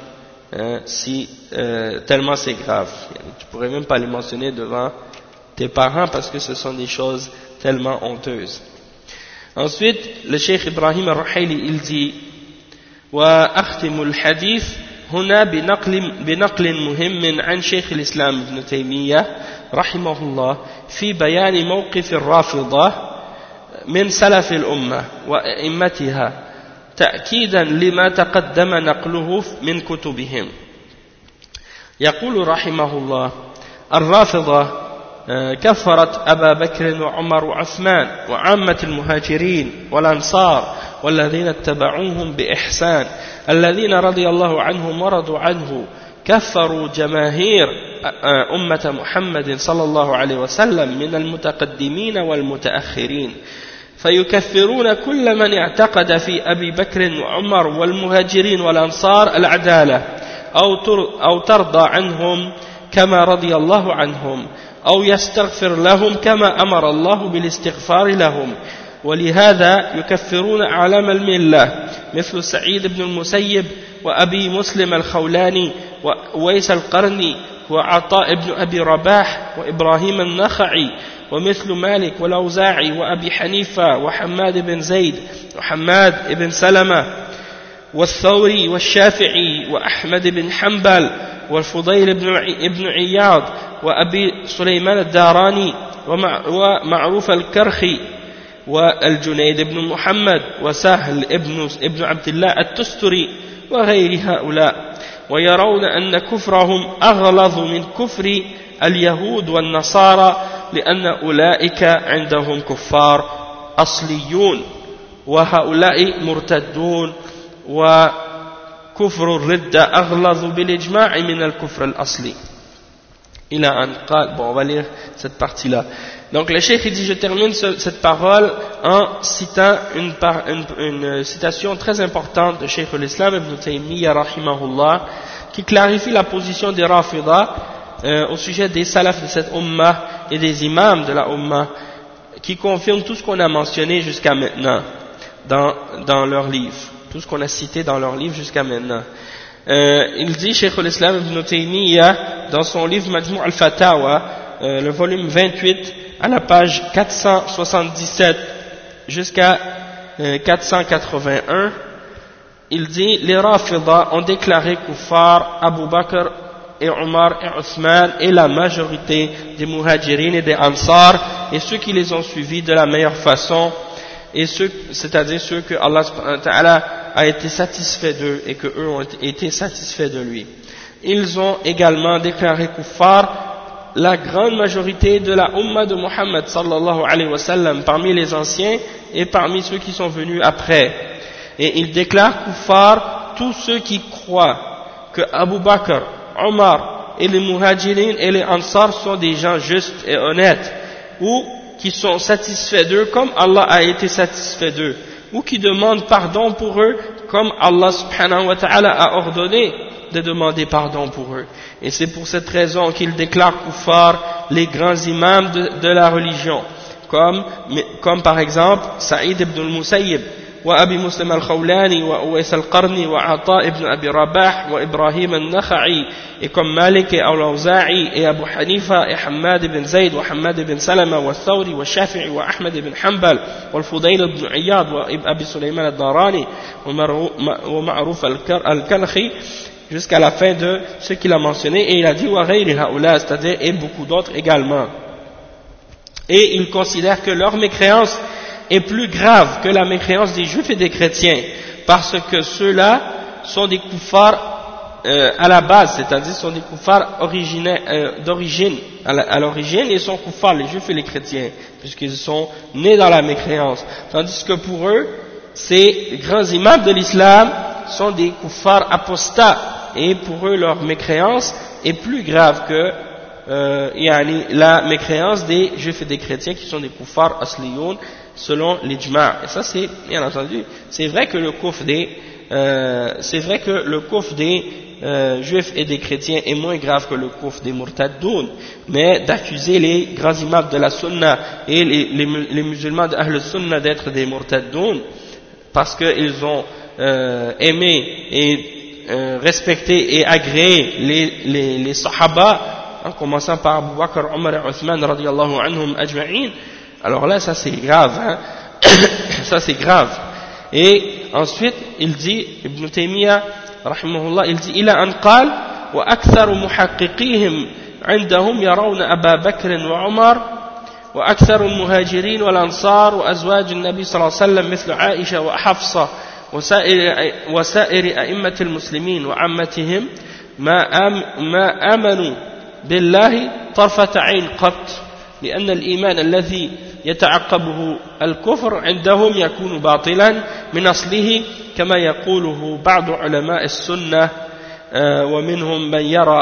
tellement c'est grave. Tu pourrais même pas les mentionner devant tes parents, parce que ce sont des choses tellement honteuses. Ensuite, le Cheikh Ibrahim al-Ruhaili il dit وأختم الحديث هنا بنقل مهم عن شيخ الإسلام ابن تيمية رحمه الله في بيان موقف الرافضة من سلف الأمة وأئمتها تأكيدا لما تقدم نقله من كتبهم. يقول رحمه الله: الرافضة كفرت أبا بكر وعمر وعثمان وعامة المهاجرين والأنصار والذين اتبعوهم بإحسان الذين رضي الله عنهم ورضوا عنه، كفروا جماهير أمة محمد صلى الله عليه وسلم من المتقدمين والمتأخرين، فيكفرون كل من اعتقد في أبي بكر وعمر والمهاجرين والأنصار العدالة أو ترضى عنهم كما رضي الله عنهم، أو يستغفر لهم كما أمر الله بالاستغفار لهم. ولهذا يكفرون أعلام الملة مثل سعيد بن المسيب وأبي مسلم الخولاني وويس القرني وعطاء بن أبي رباح وإبراهيم النخعي ومثل مالك والأوزاعي وأبي حنيفة وحماد بن زيد وحماد بن سلمة والثوري والشافعي وأحمد بن حنبل والفضيل بن عياض وأبي سليمان الداراني ومعروف الكرخي والجنيد بن محمد وسهل ابن عبد الله التستري وغير هؤلاء، ويرون أن كفرهم أغلظ من كفر اليهود والنصارى، لأن أولئك عندهم كفار أصليون وهؤلاء مرتدون، وكفر الردة أغلظ بالإجماع من الكفر الأصلي. Il a un qal. Bon, on va lire cette partie-là. Donc le cheikh il dit, je termine cette parole en citant une citation très importante de Cheikh al-Islam Ibn Taymiyyah rahimahullah, qui clarifie la position des Rafida au sujet des salafs de cette ummah et des imams de la ummah, qui confirment tout ce qu'on a mentionné jusqu'à maintenant dans leurs livres, tout ce qu'on a cité dans leurs livres jusqu'à maintenant. Il dit, Cheikh al-Islam Ibn Taymiyyah, dans son livre Majmou' al-Fatawa, le volume 28, à la page 477 jusqu'à 481, il dit, les Rafida ont déclaré kuffar Abu Bakr et Omar et Othman et la majorité des Muhajirin et des Ansar et ceux qui les ont suivis de la meilleure façon, et c'est-à-dire ceux que Allah subhanahu wa ta'ala a été satisfait d'eux et que eux ont été satisfaits de lui. Ils ont également déclaré kuffar la grande majorité de la Ummah de Muhammad sallallahu alayhi wa sallam, parmi les anciens et parmi ceux qui sont venus après. Et ils déclarent kuffar tous ceux qui croient que Abu Bakr, Omar et les Muhajirin et les Ansar sont des gens justes et honnêtes, ou qui sont satisfaits d'eux comme Allah a été satisfait d'eux, ou qui demandent pardon pour eux comme Allah subhanahu wa ta'ala a ordonné de demander pardon pour eux. Et c'est pour cette raison qu'ils déclarent kuffar les grands imams de la religion, comme par exemple Saïd ibn al-Musayyib, wa Abi Muslim al-Khawlani, wa Uwais al-Qarni, wa Ata ibn Abi Rabah, wa Ibrahim al-Nakha'i, et comme Malik et al-Awza'i, et Abu Hanifa, et Hamad ibn Zayd, wa Hamad ibn Salama, wa Thawri, wa Shafi'i, wa Ahmad ibn Hanbal, wa al-Fudayl ibn Iyad, wa Abi Sulayman al-Darani, wa Ma'ruf al-Kalkhi, jusqu'à la fin de ce qu'il a mentionné, et il a dit wa ghayri haoula, c'est-à-dire et beaucoup d'autres également. Et il considère que leur mécréance est plus grave que la mécréance des juifs et des chrétiens, parce que ceux-là sont des kuffars à la base, c'est-à-dire sont des kuffars d'origine, à l'origine, ils sont kuffars, les juifs et les chrétiens, puisqu'ils sont nés dans la mécréance. Tandis que pour eux, ces grands imams de l'islam sont des kuffars apostats, et pour eux leur mécréance est plus grave que la mécréance des juifs et des chrétiens qui sont des kuffars asliyoun selon l'ijma'. Et ça c'est bien entendu, c'est vrai que le kufr des juifs et des chrétiens est moins grave que le kufr des murtaddoun, mais d'accuser les grands imams de la sunna et les musulmans de Ahl Sunna d'être des murtaddoun parce qu'ils ont aimé et respecté et agréé les sahaba, en commençant par Abu Bakr, Omar et Othman radiyallahu anhum ajma'in, alors là ça c'est grave, hein. Ça c'est grave. Et ensuite il dit, Ibn Taymiyyah rahimahullah, il dit ila an qal wa aktharu muhaqqiqihim عندهم يرون أبا بكر وعمر وأكثر المهاجرين والأنصار وأزواج النبي صلى الله عليه وسلم مثل عائشة وحفصة وسائر أئمة المسلمين وعمتهم ما آمنوا بالله طرفة عين قط، لأن الإيمان الذي يتعقبه الكفر عندهم يكون باطلا من أصله كما يقوله بعض علماء السنة، ومنهم من يرى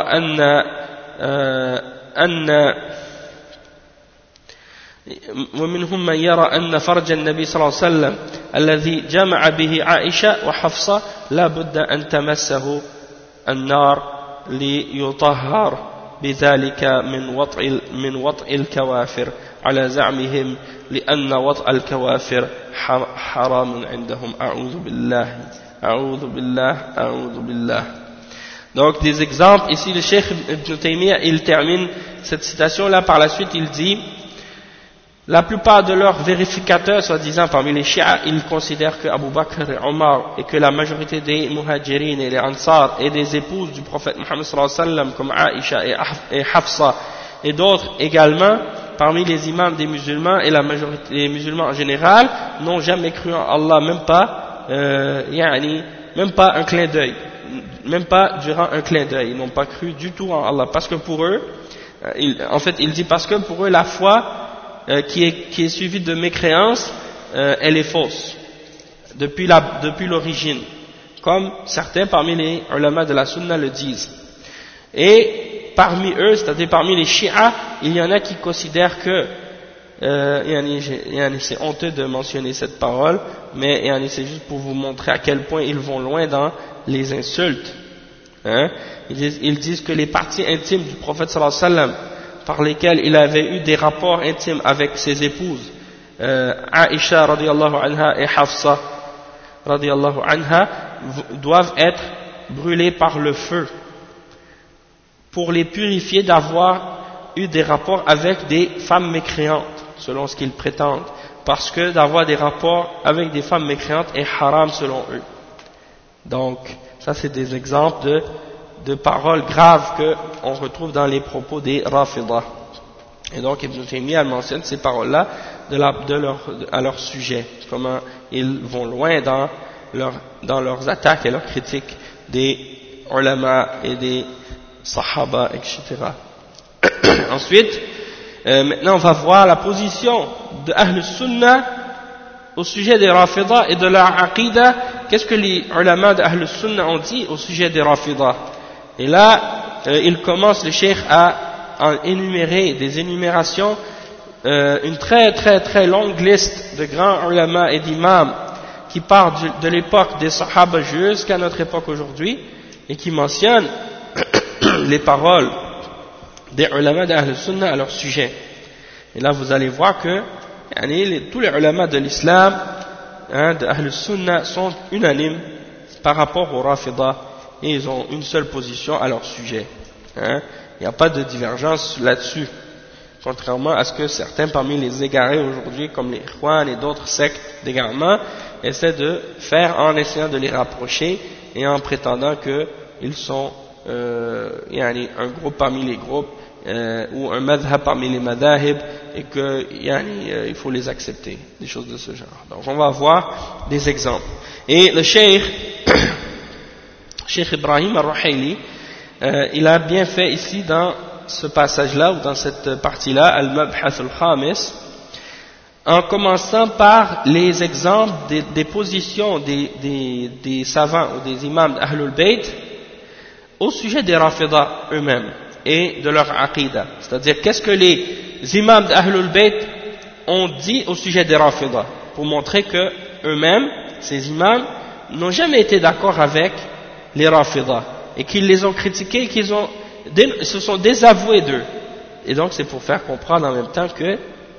أن فرج النبي صلى الله عليه وسلم الذي جمع به عائشة وحفصة لا بد أن تمسه النار ليطهر بذلك من وطئ الكوافر على زعمهم، لأن وطئ الكوافر حرام عندهم. أعوذ بالله أعوذ بالله أعوذ بالله. Donc des exemples, ici le Cheikh Ibn Taymiyyah il termine cette citation là, par la suite il dit la plupart de leurs vérificateurs soi-disant parmi les chiites, ils considèrent que Abu Bakr et Omar et que la majorité des muhajirin et les ansar et des épouses du prophète Muhammad sallallahu alayhi wa sallam comme Aïcha et Hafsa et d'autres également parmi les imams des musulmans et la majorité des musulmans en général n'ont jamais cru en Allah, même pas un clin d'œil, même pas durant un clin d'œil, ils n'ont pas cru du tout en Allah, parce que pour eux, il dit parce que pour eux la foi qui est suivie de mécréance, elle est fausse depuis l'origine, comme certains parmi les ulama de la sunna le disent. Et parmi eux, c'est-à-dire parmi les Shia, il y en a qui considèrent que c'est honteux de mentionner cette parole, mais c'est juste pour vous montrer à quel point ils vont loin dans les insultes. Ils disent que les parties intimes du prophète sallallahu alayhi wa sallam, par lesquelles il avait eu des rapports intimes avec ses épouses, Aïcha radiallahu anha et Hafsa radiallahu anha, doivent être brûlées par le feu pour les purifier d'avoir eu des rapports avec des femmes mécréantes, selon ce qu'ils prétendent, parce que d'avoir des rapports avec des femmes mécréantes est haram selon eux. Donc, ça c'est des exemples de paroles graves qu'on retrouve dans les propos des Rafidah. Et donc Ibn Taymiyyah mentionne ces paroles-là à leur sujet, comment ils vont loin dans leurs attaques et leurs critiques des ulama et des sahaba, etc. Ensuite, maintenant on va voir la position de Ahl Sunnah au sujet des Rafidah et de leur aqidah. Qu'est-ce que les ulama de Ahl Sunnah ont dit au sujet des Rafidah? Et là, il commence le cheikh à énumérer des énumérations, une très très très longue liste de grands ulama et d'imams qui partent de l'époque des Sahaba jusqu'à notre époque aujourd'hui et qui mentionnent les paroles des ulama d'Ahl Sunnah à leur sujet. Et là vous allez voir que tous les ulama de l'islam d'Ahl Sunnah sont unanimes par rapport aux Rafidah et ils ont une seule position à leur sujet. Il n'y a pas de divergence là-dessus, contrairement à ce que certains parmi les égarés aujourd'hui, comme les Ikhwan et d'autres sectes d'égarement, essaient de faire en essayant de les rapprocher et en prétendant qu'ils sont un groupe parmi les groupes ou un madhab parmi les madahib et qu'il faut les accepter, des choses de ce genre. Donc on va voir des exemples. Et le Cheikh Ibrahim al-Ruhaili, il a bien fait ici dans ce passage-là ou dans cette partie-là, Al-Mabhath al-Khamis, en commençant par les exemples des positions des savants ou des imams d'Ahlul Bayt au sujet des Rafidah eux-mêmes et de leur aqidah. C'est-à-dire, qu'est-ce que les imams d'Ahlul Bayt ont dit au sujet des Rafidah, pour montrer que eux-mêmes, ces imams, n'ont jamais été d'accord avec les Rafidah et qu'ils les ont critiqués et qu'ils se sont désavoués d'eux. Et donc c'est pour faire comprendre en même temps que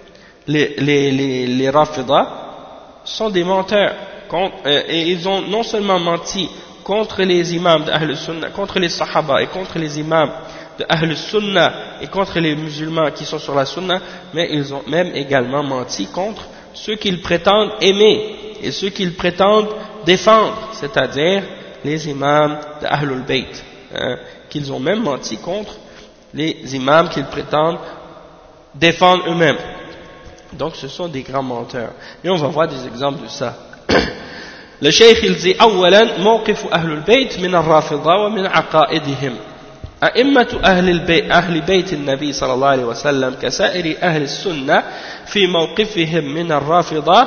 les Rafidah sont des menteurs et ils ont non seulement menti contre les imams d'Ahl Sunnah, contre les Sahaba et contre les imams d'Ahl Sunnah et contre les musulmans qui sont sur la Sunnah, mais ils ont même également menti contre ceux qu'ils prétendent aimer et ceux qu'ils prétendent défendre, c'est-à-dire les imams d'Ahlul Bayt, qu'ils ont même menti contre les imams qu'ils prétendent défendre eux-mêmes. Donc ce sont des grands menteurs. Et on va voir des exemples de ça. Le cheikh il dit أولا موقف أهل البيت من الرافضة ومن عقائدهم. أئمة أهل بيت النبي صلى الله عليه وسلم كسائر أهل السنة في موقفهم من الرافضة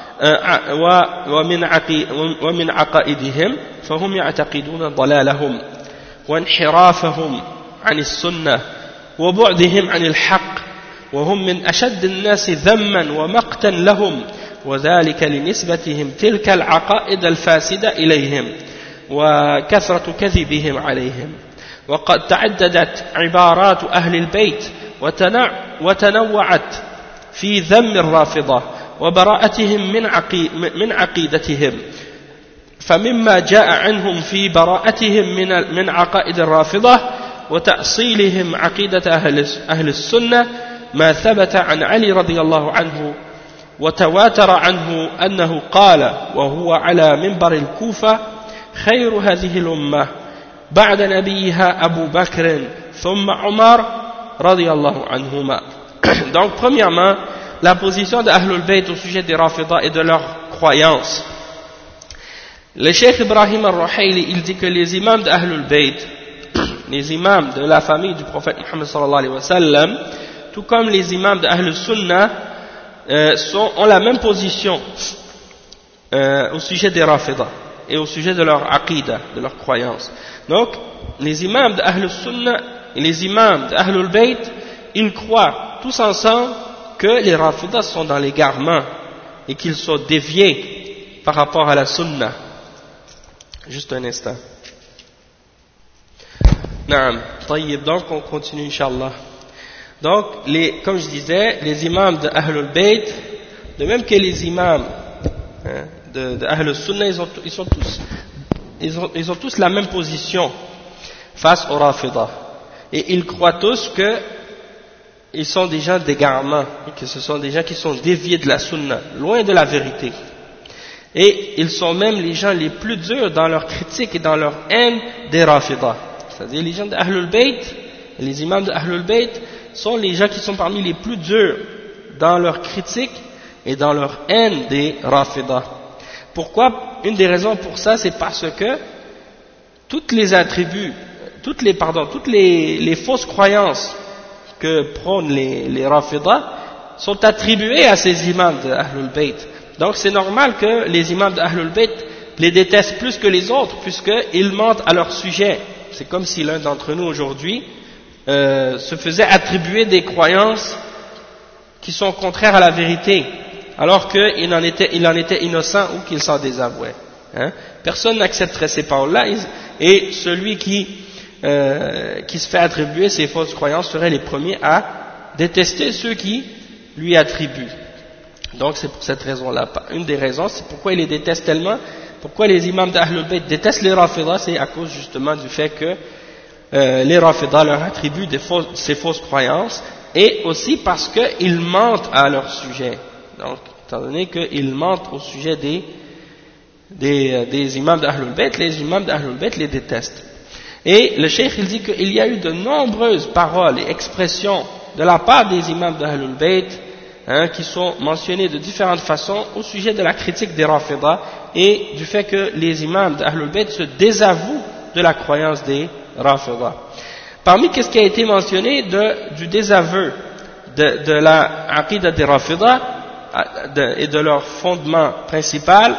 ومن عقائدهم فهم يعتقدون ضلالهم وانحرافهم عن السنة وبعدهم عن الحق وهم من أشد الناس ذما ومقتا لهم وذلك لنسبتهم تلك العقائد الفاسدة إليهم وكثرة كذبهم عليهم. وقد تعددت عبارات أهل البيت وتنوعت في ذم الرافضة وبراءتهم من عقيدتهم، فمما جاء عنهم في براءتهم من عقائد الرافضة وتأصيلهم عقيدة أهل السنة ما ثبت عن علي رضي الله عنه وتواتر عنه أنه قال وهو على منبر الكوفة خير هذه الأمة بعد نبيها أبو بكر ثم عمر رضي الله عنهما. Donc premièrement, la position d'Ahlul Bayt au sujet des Rafidah et de leur croyance. Le Cheikh Ibrahim al-Ruhaili, il dit que les imams d'Ahlul Bayt, les imams de la famille du prophète Muhammad sallallahu alayhi wa sallam, tout comme les imams d'Ahlul Sunnah, ont la même position au sujet des Rafidah et au sujet de leur aqidah, de leur croyance. Donc, les imams d'Ahlul Sunnah et les imams d'Ahlul Bayt, ils croient tous ensemble que les Rafidas sont dans l'égarement et qu'ils sont déviés par rapport à la Sunna. Juste un instant. Naam, tayyib, donc on continue Inch'Allah. Donc, comme je disais, les imams de Ahlul Bayt, de même que les imams de Ahlul Sunnah, ils ont tous la même position face aux Rafidah. Et ils croient tous qu'ils sont des gens d'égarement, et que ce sont des gens qui sont déviés de la Sunna, loin de la vérité. Et ils sont même les gens les plus durs dans leur critique et dans leur haine des Rafidah. C'est-à-dire les gens d'Ahlul Bayt, les imams d'Ahlul Bayt, sont les gens qui sont parmi les plus durs dans leur critique et dans leur haine des Rafidah. Pourquoi? Une des raisons pour ça, c'est parce que toutes les fausses croyances que prônent les Rafidah sont attribuées à ces imams d'Ahlul Bayt. Donc c'est normal que les imams d'Ahlul Bayt les détestent plus que les autres, puisqu'ils mentent à leur sujet. C'est comme si l'un d'entre nous aujourd'hui se faisait attribuer des croyances qui sont contraires à la vérité, alors qu'il en était innocent ou qu'il s'en désavouait. Personne n'accepterait ces paroles-là, et celui qui se fait attribuer ces fausses croyances serait les premiers à détester ceux qui lui attribuent. Donc c'est pour cette raison-là. Une des raisons, c'est pourquoi ils les détestent tellement, pourquoi les imams d'Ahlul Bayt détestent les Rafidah, c'est à cause justement du fait que les Rafidah leur attribuent ces fausses croyances, et aussi parce qu'ils mentent à leur sujet. Donc, étant donné qu'ils mentent au sujet des imams d'Ahlul Bayt, les imams d'Ahlul Bayt les détestent. Et le cheikh il dit qu'il y a eu de nombreuses paroles et expressions de la part des imams d'Ahlul Bayt qui sont mentionnées de différentes façons au sujet de la critique des Rafidah et du fait que les imams d'Ahlul Bayt se désavouent de la croyance des Rafidah. Parmi ce qui a été mentionné du désaveu de la aqidah des Rafidah et de leur fondement principal,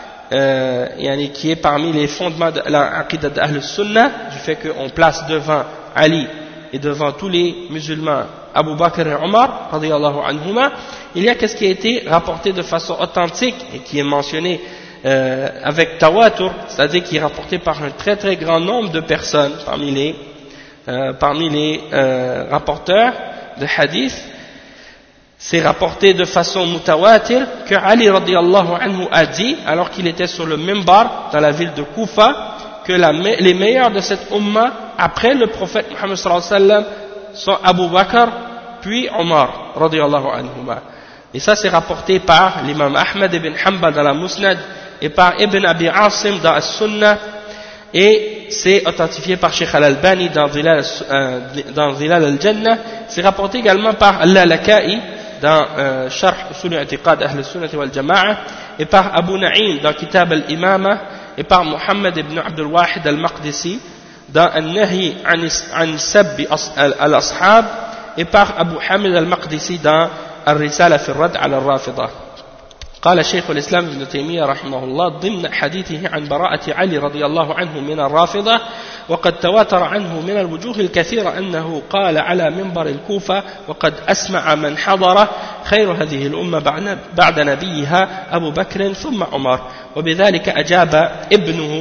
qui est parmi les fondements de la aqidah d'Ahl Sunnah, du fait qu'on place devant Ali et devant tous les musulmans Abu Bakr et Omar, radiyallahu anhuma, il y a ce qui a été rapporté de façon authentique et qui est mentionné avec tawatur, c'est-à-dire qui est rapporté par un très très grand nombre de personnes parmi les rapporteurs de hadith. C'est rapporté de façon mutawatir que Ali radiyallahu anhu a dit, alors qu'il était sur le mimbar dans la ville de Koufa, que les meilleurs de cette umma après le prophète Muhammad sallallahu alayhi wa sallam sont Abu Bakr puis Omar radiyallahu anhuma. Et ça c'est rapporté par l'imam Ahmad ibn Hanbal dans la Musnad et par Ibn Abi Asim dans As-Sunnah, et c'est authentifié par Sheikh Al-Albani dans Zilal al-Jannah. C'est rapporté également par Al-Lalaka'i dans Sharh Usul I'tiqad Ahl Sunnah wal Jama'a, et par Abu Na'im dans Kitab al-Imama, et par Muhammad ibn Abdul Wahid al-Maqdisi dans An-Nahi an Sabbi al-Ashab, et par Abu Hamid al-Maqdisi dans Al-Risala fi al-Rad ala al-Rafidah. قال شيخ الإسلام ابن تيمية رحمه الله ضمن حديثه عن براءة علي رضي الله عنه من الرافضة: وقد تواتر عنه من الوجوه الكثيرة أنه قال على منبر الكوفة وقد أسمع من حضره: خير هذه الأمة بعد نبيها أبو بكر ثم عمر. وبذلك أجاب ابنه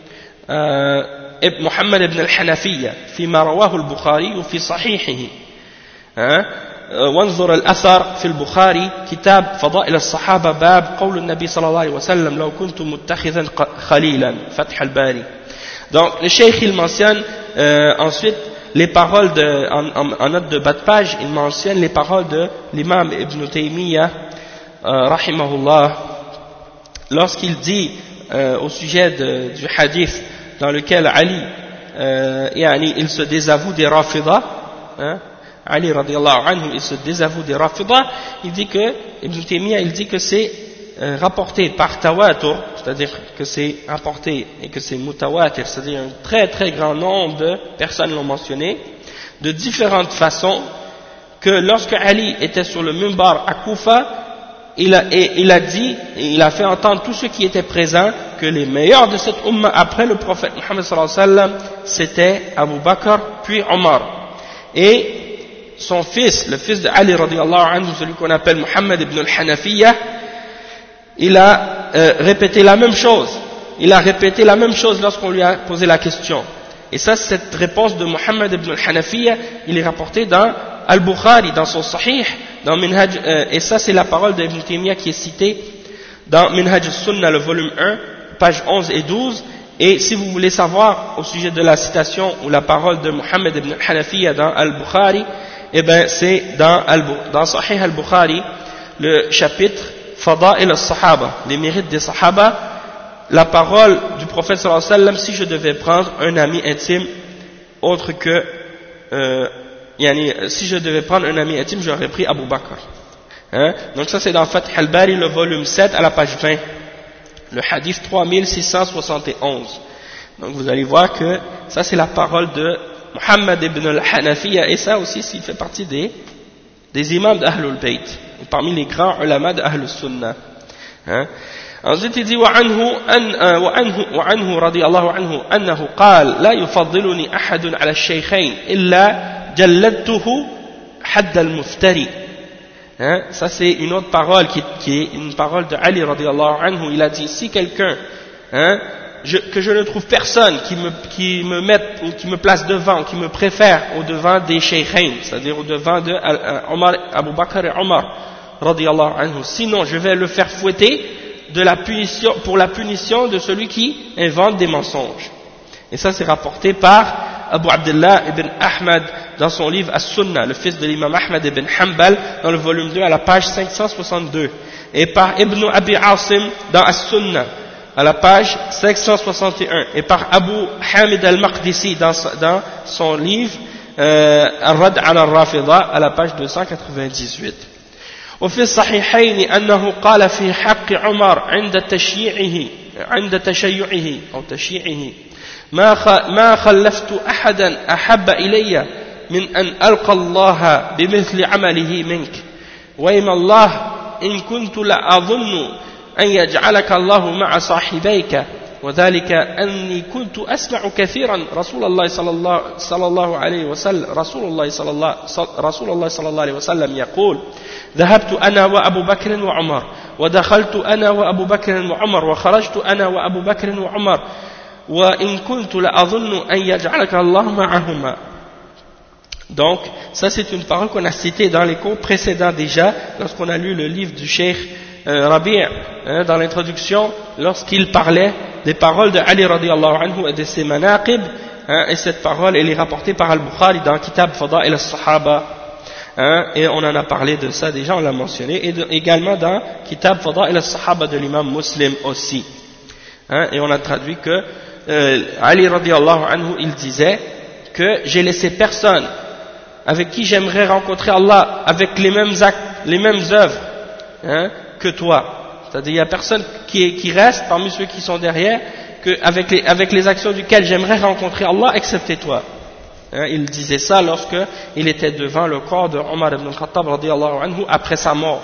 محمد بن الحنفية فيما رواه البخاري في صحيحه. وانظر الأثر في البخاري كتاب فضائل الصحابة باب قول النبي صلى الله عليه وسلم: لو كنت متخذا خليلا فتح الباري. Donc le cheikh il mentionne ensuite les paroles en note de bas de page, il mentionne les paroles de l'imam Ibn Taymiyyah rahimahullah lorsqu'il dit au sujet du hadith dans lequel Ali il se désavoue des Rafidah, Ali radiyallahu anhu, il se désavoue des Rafidah. Il dit que, Ibn Taymiyyah, il dit que c'est rapporté par tawatur, c'est-à-dire que c'est rapporté et que c'est mutawatir, c'est-à-dire un très très grand nombre de personnes l'ont mentionné, de différentes façons, que lorsque Ali était sur le mimbar à Koufa, il a dit, et il a fait entendre tous ceux qui étaient présents, que les meilleurs de cette umma après le prophète Muhammad sallallahu alayhi wa sallam, c'était Abu Bakr puis Omar et son fils, le fils de Ali radiallahu anhu, celui qu'on appelle Muhammad ibn al-Hanafiya, il a répété la même chose. Il a répété la même chose lorsqu'on lui a posé la question. Et ça, cette réponse de Muhammad ibn al-Hanafiya, il est rapporté dans Al-Bukhari, dans son Sahih, dans Minhaj, et ça c'est la parole d'Ibn Taymiyyah qui est citée dans Minhaj al-Sunnah, le volume 1, pages 11 et 12. Et si vous voulez savoir au sujet de la citation ou la parole de Muhammad ibn al-Hanafiya dans Al-Bukhari, eh bien c'est dans Sahih al-Bukhari, le chapitre Fada'il al-Sahaba, les mérites des Sahaba, la parole du prophète sallallahu alayhi wa sallam, si je devais prendre un ami intime autre que si je devais prendre un ami intime, j'aurais pris Abu Bakr. Donc ça c'est dans Fath al-Bari, le volume 7 à la page 20, le hadith 3671. Donc vous allez voir que ça c'est la parole de Muhammad ibn al-Hanafiya, et ça aussi il fait partie des imams d'Ahlul Bayt, parmi les grands ulama d'Ahlul Sunnah. Ensuite il dit وعنه رضي الله عنه أنه قال لا يفضلني أحد على الشيخين إلا جلدته حد المفتري. Ça c'est une autre parole qui est une parole de Ali radiallahu anhu. Il a dit, si quelqu'un que je ne trouve personne qui me place devant, qui me préfère au devant des shaykhain, c'est-à-dire au devant de Abu Bakr et Omar radiallahu anhu, sinon je vais le faire fouetter pour la punition de celui qui invente des mensonges. Et ça c'est rapporté par Abu Abdullah ibn Ahmad dans son livre As-Sunnah, le fils de l'imam Ahmad ibn Hanbal, dans le volume 2 à la page 562, et par Ibn Abi Asim dans As-Sunnah à la page 561, et par Abu Hamid al-Maqdisi dans son livre Ar-Rad ala al-Rafida à la page 298. وفي الصحيحين أنه قال في حق عمر عند تشيعه ما خلفت أحدا أحب إلي من أن ألقى الله بمثل عمله منك وإما الله إن كنت لأظن أن يجعلك الله مع صاحبيك وذلك أني كنت أسمع كثيرا رسول الله صلى الله عليه وسلم يقول ذهبت أنا وأبو بكر وعمر ودخلت أنا وأبو بكر وعمر وخرجت أنا وأبو بكر وعمر وإن كنت لأظن أن يجعلك الله معهما. Donc ça c'est une parole qu'on a citée dans les cours précédents déjà, lorsqu'on a lu le livre du Cheikh Rabi' dans l'introduction, lorsqu'il parlait des paroles de Ali radiallahu anhu et de ses manaqib, et cette parole elle est rapportée par Al-Bukhari dans Kitab Fada'il al-Sahaba, et on en a parlé de ça déjà, on l'a mentionné, et également dans Kitab Fada'il al-Sahaba de l'imam Muslim aussi, et on a traduit que Ali radiallahu anhu il disait que j'ai laissé personne avec qui j'aimerais rencontrer Allah avec les mêmes actes, les mêmes œuvres que toi. C'est-à-dire il n'y a personne qui reste parmi ceux qui sont derrière avec les actions duquel j'aimerais rencontrer Allah excepté toi. Il disait ça lorsque il était devant le corps de Omar ibn Khattab radiallahu anhu après sa mort.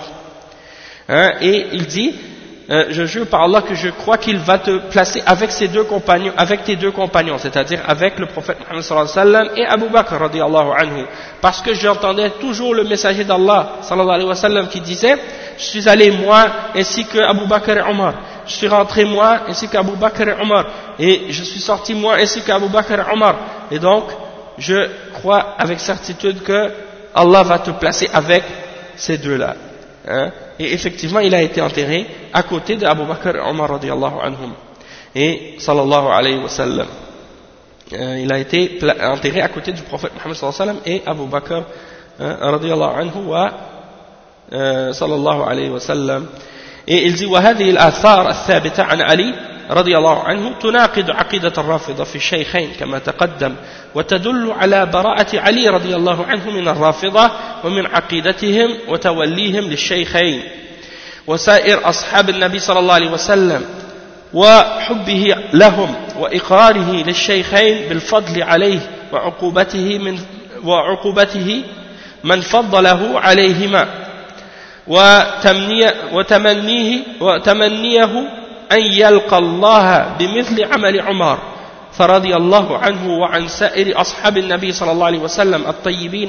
Et il dit je jure par Allah que je crois qu'il va te placer avec tes deux compagnons, c'est-à-dire avec le prophète Muhammad sallallahu alayhi wa sallam et Abu Bakr radiallahu anhu, parce que j'entendais toujours le messager d'Allah sallallahu alayhi wa sallam qui disait je suis allé moi ainsi que Abu Bakr et Omar, je suis rentré moi ainsi qu'Abu Bakr et Omar, et je suis sorti moi ainsi qu'Abu Bakr et Omar, et donc je crois avec certitude que Allah va te placer avec ces deux-là. Et effectivement il a été enterré à côté d'Abu Bakr et Omar radiallahu anhum, et sallallahu alayhi wa sallam il a été enterré à côté du prophète Muhammad sallallahu alayhi wa sallam et Abu Bakr radiallahu anhu wa sallallahu alayhi wa sallam. Et il dit وهذه الآثار الثابتة عن علي رضي الله عنه تناقض عقيدة الرافضة في الشيخين كما تقدم وتدل على براءة علي رضي الله عنه من الرافضة ومن عقيدتهم وتوليهم للشيخين وسائر أصحاب النبي صلى الله عليه وسلم وحبه لهم وإقراره للشيخين بالفضل عليه وعقوبته من فضله عليهما وتمنيه أن يلقى الله بمثل عمل عمر فرضي الله عنه وعن سائر أصحاب النبي صلى الله عليه وسلم الطيبين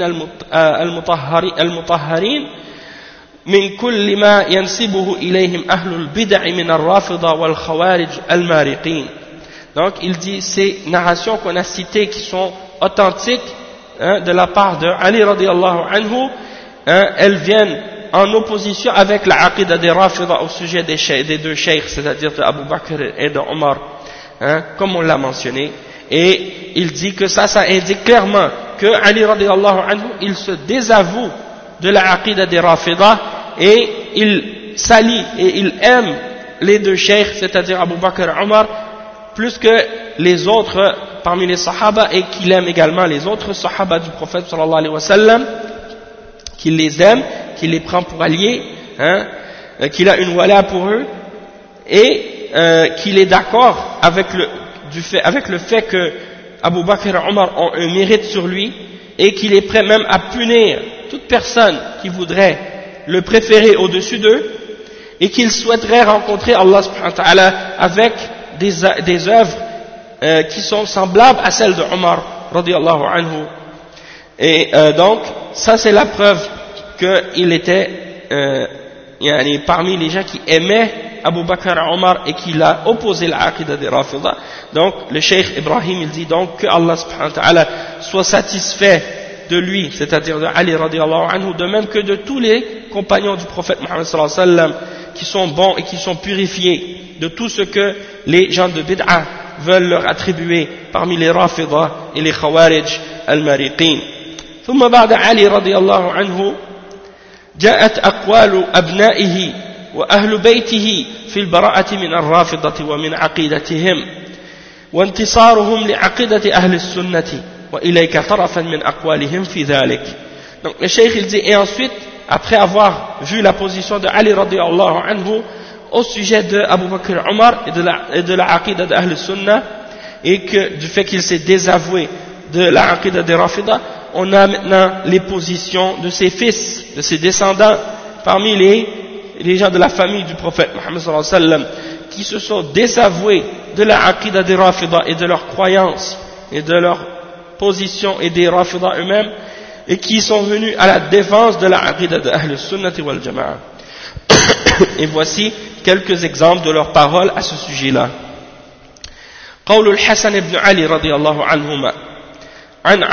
المطهرين من كل ما ينسبه إليهم أهل البدع من الرافضة والخوارج المارقين. Donc il dit ces narrations qu'on a citées qui sont authentiques de la part de Ali radiallahu anhu, elles viennent en opposition avec la aqidah des Rafida au sujet des deux sheikhs, c'est-à-dire de Abu Bakr et de Omar, comme on l'a mentionné. Et il dit que ça indique clairement que Ali radiallahu anhu, il se désavoue de la aqidah des Rafida et il s'allie et il aime les deux sheikhs, c'est-à-dire Abu Bakr et Omar, plus que les autres parmi les sahaba, et qu'il aime également les autres sahaba du prophète sallallahu alayhi wa sallam, qu'il les aime, qu'il les prend pour alliés, qu'il a une wala pour eux, et qu'il est d'accord avec le fait que Abu Bakr et Omar ont un mérite sur lui, et qu'il est prêt même à punir toute personne qui voudrait le préférer au-dessus d'eux, et qu'il souhaiterait rencontrer Allah subhanahu wa ta'ala avec des œuvres qui sont semblables à celles de Omar radiyallahu anhu. Et donc ça c'est la preuve qu'il était parmi les gens qui aimaient Abu Bakr et Omar et qu'il a opposé l'aqidah des Rafida. Donc le Cheikh Ibrahim il dit donc que Allah subhanahu wa ta'ala soit satisfait de lui, c'est-à-dire de Ali radiyallahu anhu, de même que de tous les compagnons du prophète Muhammad sallallahu alayhi wa sallam qui sont bons et qui sont purifiés de tout ce que les gens de bid'a veulent leur attribuer parmi les Rafida et les Khawarij al-Mariqin. ثم بعد علي رضي الله عنه جاءت أقوال أبنائه وأهل بيته في البراءة من الرافضة ومن عقيدتهم وانتصارهم لعقيدة أهل السنة وإليك طرفا من أقوالهم في ذلك. Donc le cheikh il dit, et ensuite après avoir vu la position de Ali radiyallahu anhu au sujet de Abu Bakr Omar et de la aqidah d'Ahl Sunnah, et que du fait qu'il s'est désavoué de la aqidah des Rafida, on a maintenant les positions de ses fils, de ses descendants, parmi les gens de la famille du prophète Muhammad sallallahu alayhi wa sallam, qui se sont désavoués de la aqidah des Rafida et de leurs croyances et de leur position et des Rafida eux-mêmes, et qui sont venus à la défense de la aqidah d'Ahl Sunnah wal Jama'a. Et voici quelques exemples de leurs paroles à ce sujet-là. قول الحسن بن علي رضي الله عنهما عن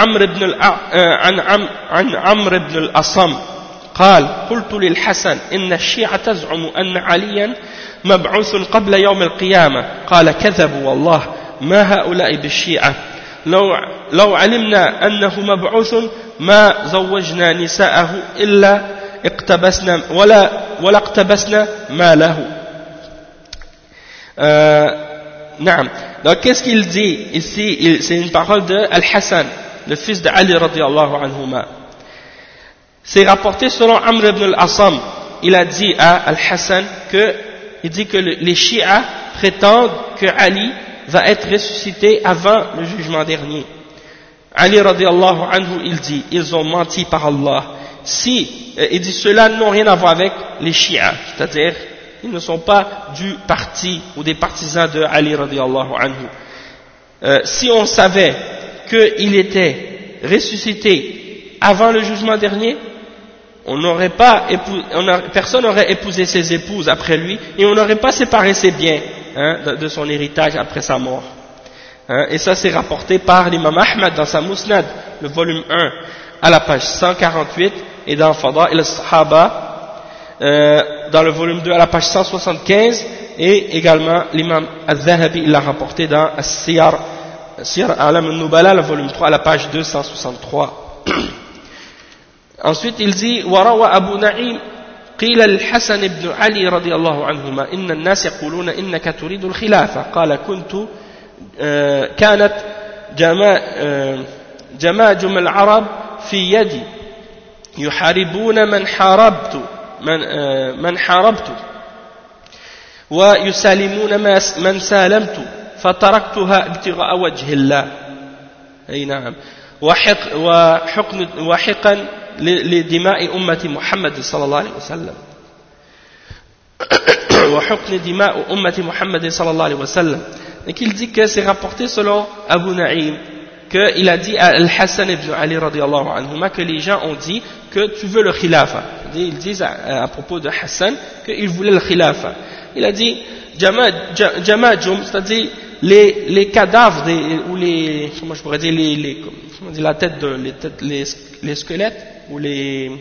عمرو بن الأصم قال قلت للحسن إن الشيعة تزعم أن عليا مبعوث قبل يوم القيامة قال كذبوا والله ما هؤلاء بالشيعة لو علمنا أنه مبعوث ما زوجنا نساءه إلا اقتبسنا ولا اقتبسنا ما له. نعم. Donc qu'est-ce qu'il dit ici? C'est une parole de Al-Hassan, le fils de Ali radiyallahu anhuma. C'est rapporté selon Amr ibn al-Asam. Il a dit à Al-Hassan il dit que les Shia prétendent que Ali va être ressuscité avant le jugement dernier. Ali radiyallahu anhu, il dit, ils ont menti par Allah. Il dit, ceux-là n'ont rien à voir avec les Shia, c'est-à-dire, ils ne sont pas du parti ou des partisans de Ali radiyallahu anhu. Si on savait qu'il était ressuscité avant le jugement dernier, personne n'aurait épousé ses épouses après lui, et on n'aurait pas séparé ses biens de son héritage après sa mort. Et ça c'est rapporté par l'imam Ahmad dans sa Musnad, le volume 1, à la page 148, et dans Fada'il al-Sahaba, dans le volume 2 à la page 175, et également l'imam al-Zahabi il l'a rapporté dans Siyar A'lam al-Nubala, le volume 3 à la page 263. Ensuite il dit وروى أبو نعيم قيل للحسن بن علي رضي الله عنهما إن الناس يقولون إنك تريد الخلافة قال كانت جماجم العرب في يدي يحاربون من حاربت ويسالمون من سالمت فتركتها ابتغاء وجه الله. أي نعم. وحقا لدماء أمة محمد صلى الله عليه وسلم وحقن دماء أمة محمد صلى الله عليه وسلم et qu'il dit que c'est rapporté selon Abu Naïm, qu'il a dit à Al-Hassan ibn Ali radiallahu anhuma que les gens ont dit que tu veux le khilafa. Ils disent à propos de Hassan qu'il voulait le khilafa. Il a dit Jamajum, c'est-à-dire les cadavres ou les, comment je pourrais dire, comment dire, la tête les squelettes ou les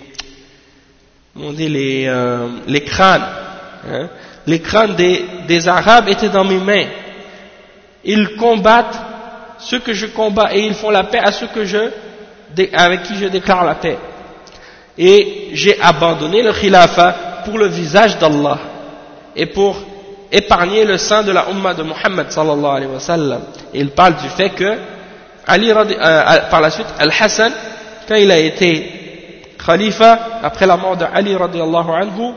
crânes, hein, les crânes des Arabes étaient dans mes mains. Ils combattent ceux que je combats et ils font la paix à ceux avec qui je déclare la paix. Et j'ai abandonné le khilafa pour le visage d'Allah et pour épargner le sang de la Ummah de Muhammad sallallahu alayhi wa sallam. Et il parle du fait que Ali, par la suite, Al-Hassan, quand il a été khalifa, après la mort de Ali radiallahu anhu,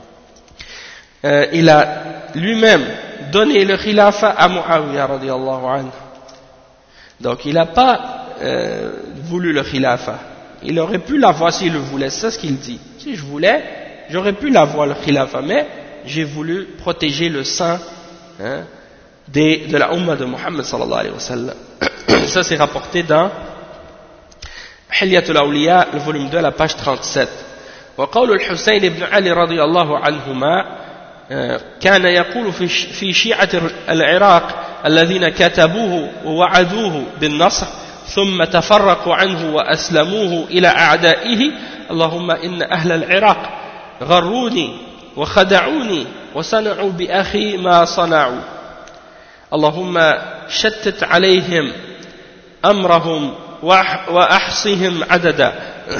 il a lui-même donné le khilafa à Muawiyah radiallahu anhu. Donc il n'a pas voulu le khilafa. Il aurait pu l'avoir s'il le voulait, c'est ce qu'il dit. Si je voulais, j'aurais pu l'avoir le khilafa, mais j'ai voulu protéger le sang, hein, de la Ummah de Muhammad sallallahu alayhi wa sallam. Ça c'est rapporté dans Hilyatul Awliya, le volume 2, la page 37. وقول الحسين بن علي رضي الله عنهما كان يقول في شيعة العراق الذين كتبوه ووعدوه بالنصر ثم تفرقوا عنه وأسلموه إلى أعدائه اللهم إن أهل العراق غروني وخدعوني وصنعوا بأخي ما صنعوا اللهم شتت عليهم أمرهم وأحصهم عددا.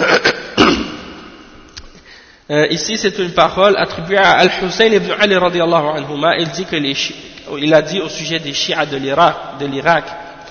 Ici c'est une parole attribuée à Al-Hussein ibn Ali radiallahu anhuma. Il dit que il a dit au sujet des chiites de l'Irak,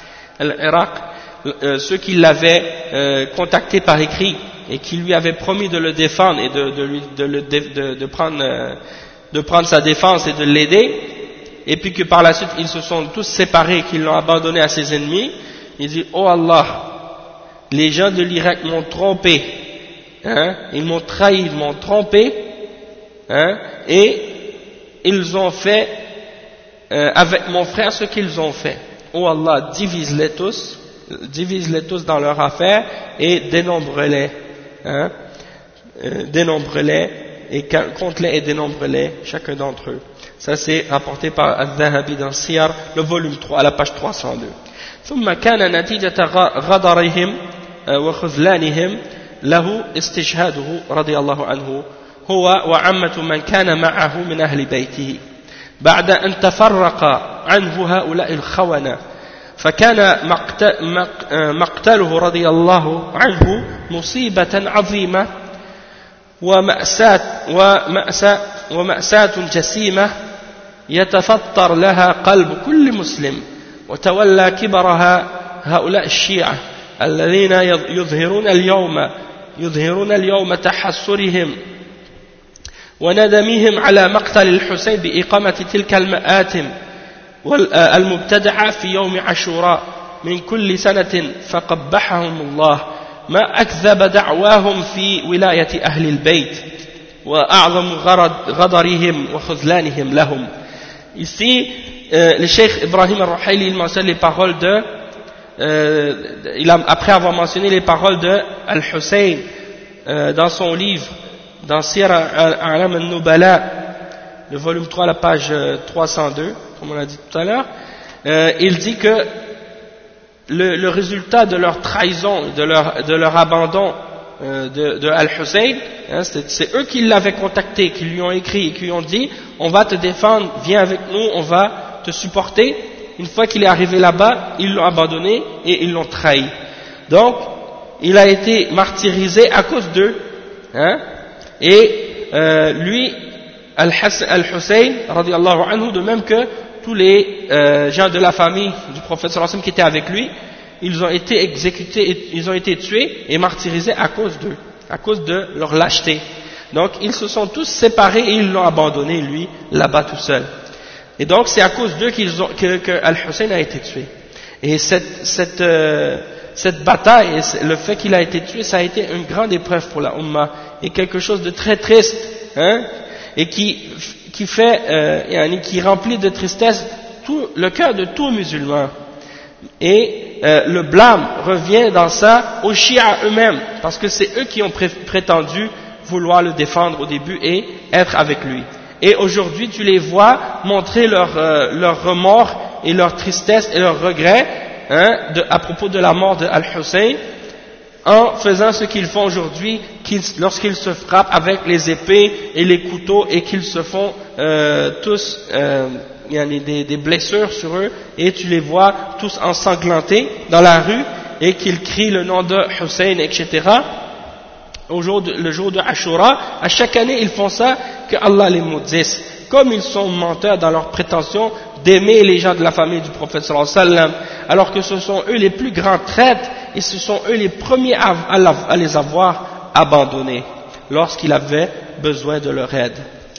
ceux qui l'avaient contacté par écrit et qui lui avaient promis de le défendre et de prendre sa défense et de l'aider, et puis que par la suite ils se sont tous séparés et qu'ils l'ont abandonné à ses ennemis. Il dit: oh Allah, les gens de l'Irak m'ont trompé, hein, ils m'ont trahi, ils m'ont trompé, hein, et ils ont fait avec mon frère ce qu'ils ont fait. Oh Allah, divise-les tous dans leur affaire et dénombre-les, hein, dénombre-les et compte-les et dénombre-les, chacun d'entre eux. Ça c'est rapporté par Al-Dhahabi dans Siyar, le volume 3, à la page 302. ثم كان نتيجة غدرهم وخذلانهم له استشهاده رضي الله عنه هو وعامة من كان معه من أهل بيته بعد أن تفرق عنه هؤلاء الخونة فكان مقتله رضي الله عنه مصيبة عظيمة ومأساة جسيمة يتفطر لها قلب كل مسلم وتولى كبرها هؤلاء الشيعة الذين يظهرون اليوم تحسرهم وندمهم على مقتل الحسين بإقامة تلك المآتم المبتدعة في يوم عاشوراء من كل سنة فقبحهم الله ما أكذب دعواهم في ولاية أهل البيت وأعظم غدرهم وخذلانهم لهم. Ici, le Cheikh Ibrahim al-Ruhaili, il mentionne les paroles après avoir mentionné les paroles de Al-Hussein dans son livre, dans Siyar al-A'lam al-Nubala, le volume 3, la page 302, comme on l'a dit tout à l'heure, il dit que le résultat de leur trahison, de leur abandon de Al-Hussein, hein, c'est eux qui l'avaient contacté, qui lui ont écrit et qui lui ont dit: on va te défendre, viens avec nous, on va te supporter. Une fois qu'il est arrivé là-bas, ils l'ont abandonné et ils l'ont trahi. Donc, il a été martyrisé à cause d'eux, hein, et lui, Al-Hussein, radiallahu anhu, de même que tous les gens de la famille du prophète sallallahu alayhi wa sallam qui étaient avec lui, ils ont été exécutés, ils ont été tués et martyrisés à cause d'eux, à cause de leur lâcheté. Donc ils se sont tous séparés et ils l'ont abandonné, lui, là-bas tout seul. Et donc c'est à cause d'eux que Al-Hussein a été tué. Et cette bataille, et le fait qu'il a été tué, ça a été une grande épreuve pour la Ummah, et quelque chose de très triste, hein, et qui remplit de tristesse le cœur de tout musulman. Et le blâme revient dans ça aux chiites eux-mêmes, parce que c'est eux qui ont prétendu vouloir le défendre au début et être avec lui. Et aujourd'hui, tu les vois montrer leur remords et leur tristesse et leur regret à propos de la mort de Al-Hussein, en faisant ce qu'ils font aujourd'hui, lorsqu'ils se frappent avec les épées et les couteaux et qu'ils se font tous, il y a des blessures sur eux, et tu les vois tous ensanglantés dans la rue et qu'ils crient le nom de Hussein, etc. Le jour de Ashura, à chaque année ils font ça, que Allah les maudisse. Comme ils sont menteurs dans leur prétention d'aimer les gens de la famille du prophète sallallahu alayhi wa sallam, alors que ce sont eux les plus grands traîtres et ce sont eux les premiers à les avoir abandonnés lorsqu'ils avaient besoin de leur aide.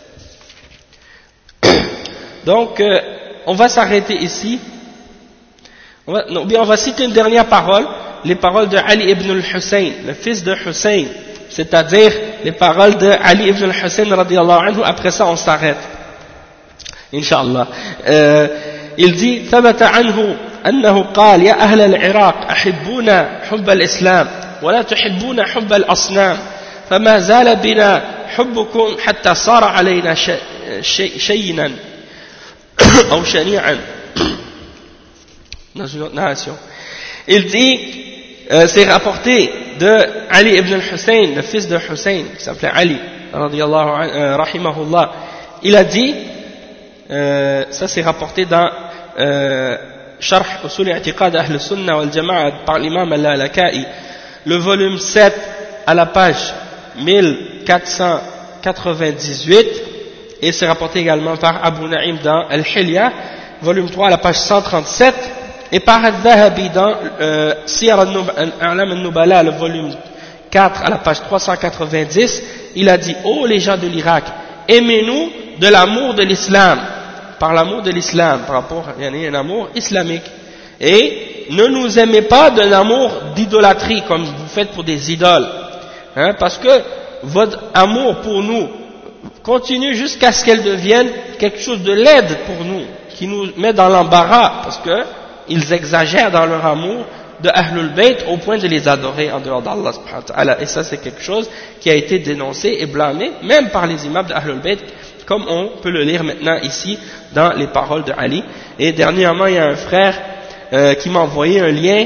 Donc, on va s'arrêter ici. On va citer une dernière parole, les paroles de Ali ibn al-Hussein, le fils de Hussein, c'est-à-dire les paroles de Ali ibn al-Hussein radiyallahu anhu. Après ça, on s'arrête. Inch'Allah. Il dit ثبت عنه أنه قال يا أهل العراق أحبون حب الإسلام ولا تحبون حب الأصنام فما زال بنا حبكم حتى صار علينا شينا أو شنيعا. Dans une autre narration, il dit, c'est rapporté de Ali ibn al-Hussein, le fils de Hussein, qui s'appelait Ali, rahimahullah. Il a dit, ça c'est rapporté dans Sharh Usul I'tiqad Ahl Sunnah wal Jama'a par l'imam al-Laka'i, le volume 7 à la page 1498, et c'est rapporté également par Abu Na'im dans Al-Hilya, volume 3 à la page 137, et par Al-Dhahabi dans Siyar al-A'lam al-Nubala, le volume 4 à la page 390, il a dit: ô les gens de l'Irak, aimez-nous de l'amour de l'islam, par l'amour de l'islam, par rapport à un amour islamique, et ne nous aimez pas de l'amour d'idolâtrie comme vous faites pour des idoles, parce que votre amour pour nous continue jusqu'à ce qu'elle devienne quelque chose de laide pour nous, qui nous met dans l'embarras, parce que ils exagèrent dans leur amour de Ahlul Bayt au point de les adorer en dehors d'Allah subhanahu wa ta'ala. Et ça c'est quelque chose qui a été dénoncé et blâmé même par les imams de Ahlul Bayt, comme on peut le lire maintenant ici dans les paroles de Ali. Et dernièrement il y a un frère qui m'a envoyé un lien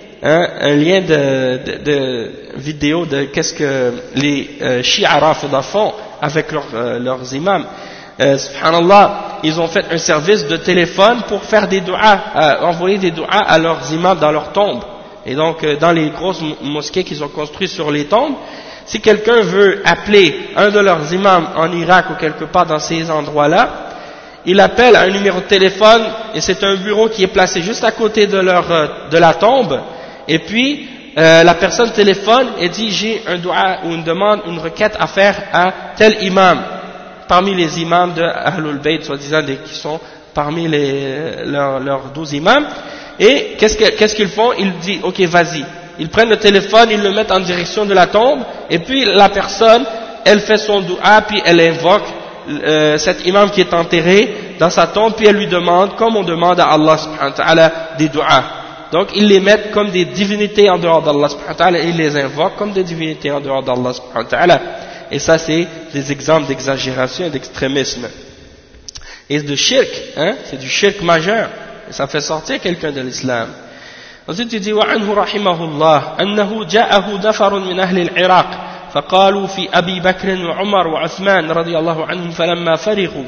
de vidéo de qu'est-ce que les chiites rafida font avec leurs imams. Subhanallah, ils ont fait un service de téléphone pour faire des du'as, envoyer des du'as à leurs imams dans leurs tombes. Et donc dans les grosses mosquées qu'ils ont construites sur les tombes, si quelqu'un veut appeler un de leurs imams en Irak ou quelque part dans ces endroits-là, il appelle à un numéro de téléphone, et c'est un bureau qui est placé juste à côté de la tombe, et puis la personne téléphone et dit: j'ai un doua ou une demande, une requête à faire à tel imam, parmi les imams de Ahlul Bayt, soi-disant qui sont parmi leurs 12 imams. Et qu'est-ce qu'ils font? Ils disent: ok, vas-y. Ils prennent le téléphone, ils le mettent en direction de la tombe, et puis la personne, elle fait son doua, puis elle invoque cet imam qui est enterré dans sa tombe, puis elle lui demande, comme on demande à Allah subhanahu wa ta'ala des douas. Donc ils les mettent comme des divinités en dehors d'Allah subhanahu wa ta'ala, et ils les invoquent comme des divinités en dehors d'Allah subhanahu wa ta'ala. Et ça c'est des exemples d'exagération et d'extrémisme. Et de shirk, c'est du shirk majeur, et ça fait sortir quelqu'un de l'islam. Ensuite il dit: وعنه رحمه الله أنه جاءه نفر من أهل العراق فقالوا في أبي بكر وعمر وعثمان رضي الله عنهم فلما فرغوا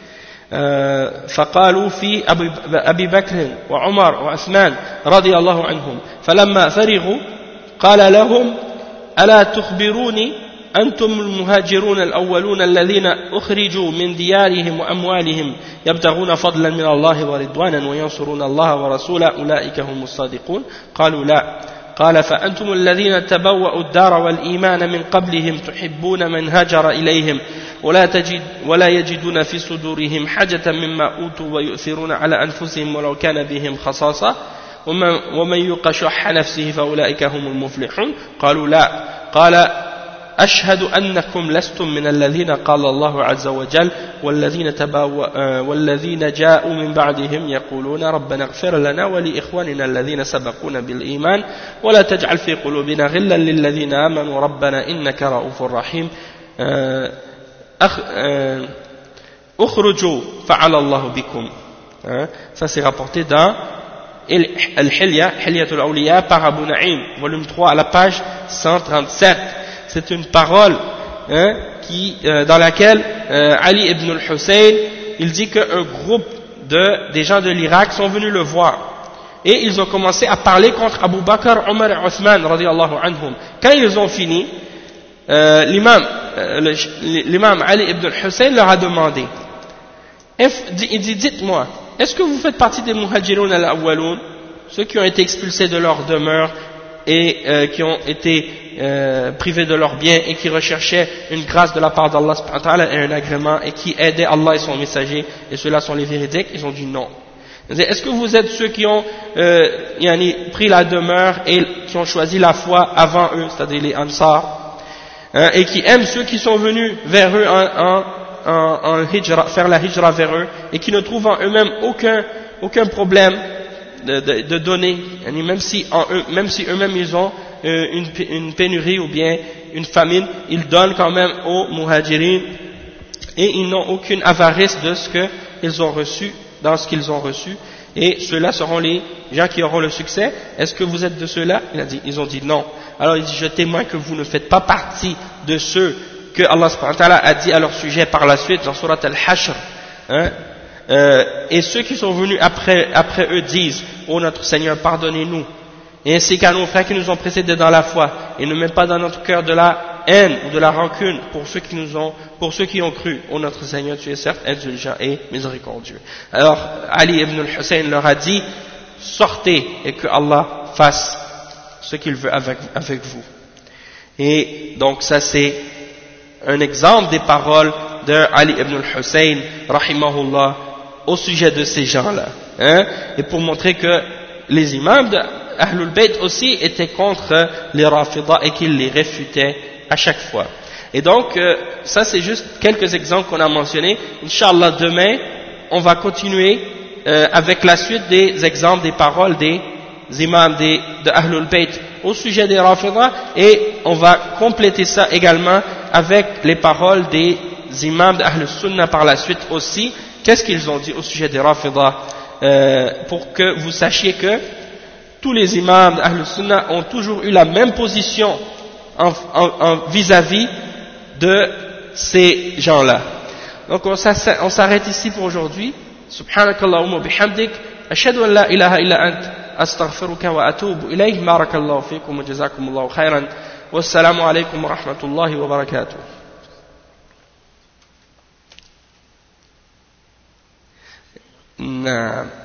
فقالوا في أبي بكر وعمر وعثمان رضي الله عنهم فلما فرغوا قال لهم: ألا تخبروني أنتم المهاجرون الأولون الذين أخرجوا من ديارهم وأموالهم يبتغون فضلا من الله ورضوانا وينصرون الله ورسوله أولئك هم الصادقون. قالوا: لا. قال: فأنتم الذين تبوأوا الدار والإيمان من قبلهم تحبون من هاجر إليهم ولا يجدون في صدورهم حاجة مما أوتوا ويؤثرون على أنفسهم ولو كان بهم خصاصة ومن يوق شح نفسه فأولئك هم المفلحون. قالوا: لا. قال: أشهد أنكم لستم من الذين قال الله عز وجل والذين جاءوا من بعدهم يقولون ربنا اغفر لنا ولإخواننا الذين سبقونا بالإيمان ولا تجعل في قلوبنا غلا للذين آمنوا ربنا إنك رؤوف رحيم أخرجوا فعل الله بكم. Ça c'est rapporté dans Al-Hilya, Hilyatul Awliya par Abu Na'im, volume 3 à la page 137. C'est une parole dans laquelle Ali ibn al-Hussein, il dit qu'un groupe des gens de l'Irak sont venus le voir. Et ils ont commencé à parler contre Abu Bakr, Omar et Othman, radiyallahu anhum. Quand ils ont fini, l'imam Ali ibn al-Hussein leur a demandé, il dit, dites-moi, est-ce que vous faites partie des muhajiroun al-awwaloun, ceux qui ont été expulsés de leur demeure et qui ont été privés de leurs biens et qui recherchaient une grâce de la part d'Allah subhanahu wa ta'ala et un agrément et qui aidaient Allah et son messager, et ceux-là sont les véridiques? Ils ont dit non. Est-ce que vous êtes ceux qui ont pris la demeure et qui ont choisi la foi avant eux, c'est-à-dire les Ansar, et qui aiment ceux qui sont venus vers eux en hijra, faire la hijra vers eux, et qui ne trouvent en eux-mêmes aucun problème de donner, même si eux-mêmes ils ont une pénurie ou bien une famine, ils donnent quand même aux muhajirin et ils n'ont aucune avarice de ce qu'ils ont reçu, dans ce qu'ils ont reçu, et ceux-là seront les gens qui auront le succès. Est-ce que vous êtes de ceux-là? Ils ont dit non. Alors il dit, je témoigne que vous ne faites pas partie de ceux que Allah subhanahu wa ta'ala a dit à leur sujet par la suite dans Surat Al-Hashr, et ceux qui sont venus après eux disent, ô notre Seigneur, pardonnez-nous, et ainsi qu'à nos frères qui nous ont précédés dans la foi, et ne mets pas dans notre cœur de la haine ou de la rancune pour ceux qui ont cru. Ô notre Seigneur, tu es certes indulgent et miséricordieux. Alors Ali ibn al-Hussein leur a dit, sortez et que Allah fasse ce qu'il veut avec vous. Et donc ça c'est un exemple des paroles de Ali ibn al-Hussein rahimahullah au sujet de ces gens-là, et pour montrer que les imams de Ahlul Bayt aussi étaient contre les Rafida et qu'ils les réfutaient à chaque fois. Et donc ça c'est juste quelques exemples qu'on a mentionnés. Inch'Allah demain on va continuer avec la suite des exemples des paroles des imams de Ahlul Bayt au sujet des Rafida, et on va compléter ça également avec les paroles des imams d'Ahl Sunnah par la suite aussi. Qu'est-ce qu'ils ont dit au sujet des Rafida, pour que vous sachiez que tous les imams d'Ahl Sunnah ont toujours eu la même position vis-à-vis de ces gens-là. Donc on s'arrête ici pour aujourd'hui. Subhanakallahumma bihamdik, ashhadu an la ilaha illa ant, astaghfiruka wa atubu ilayh. Barakallahu fikum wa jazakumullahu khairan. Wassalamu alaykum wa rahmatullahi wa barakatuh. Naam.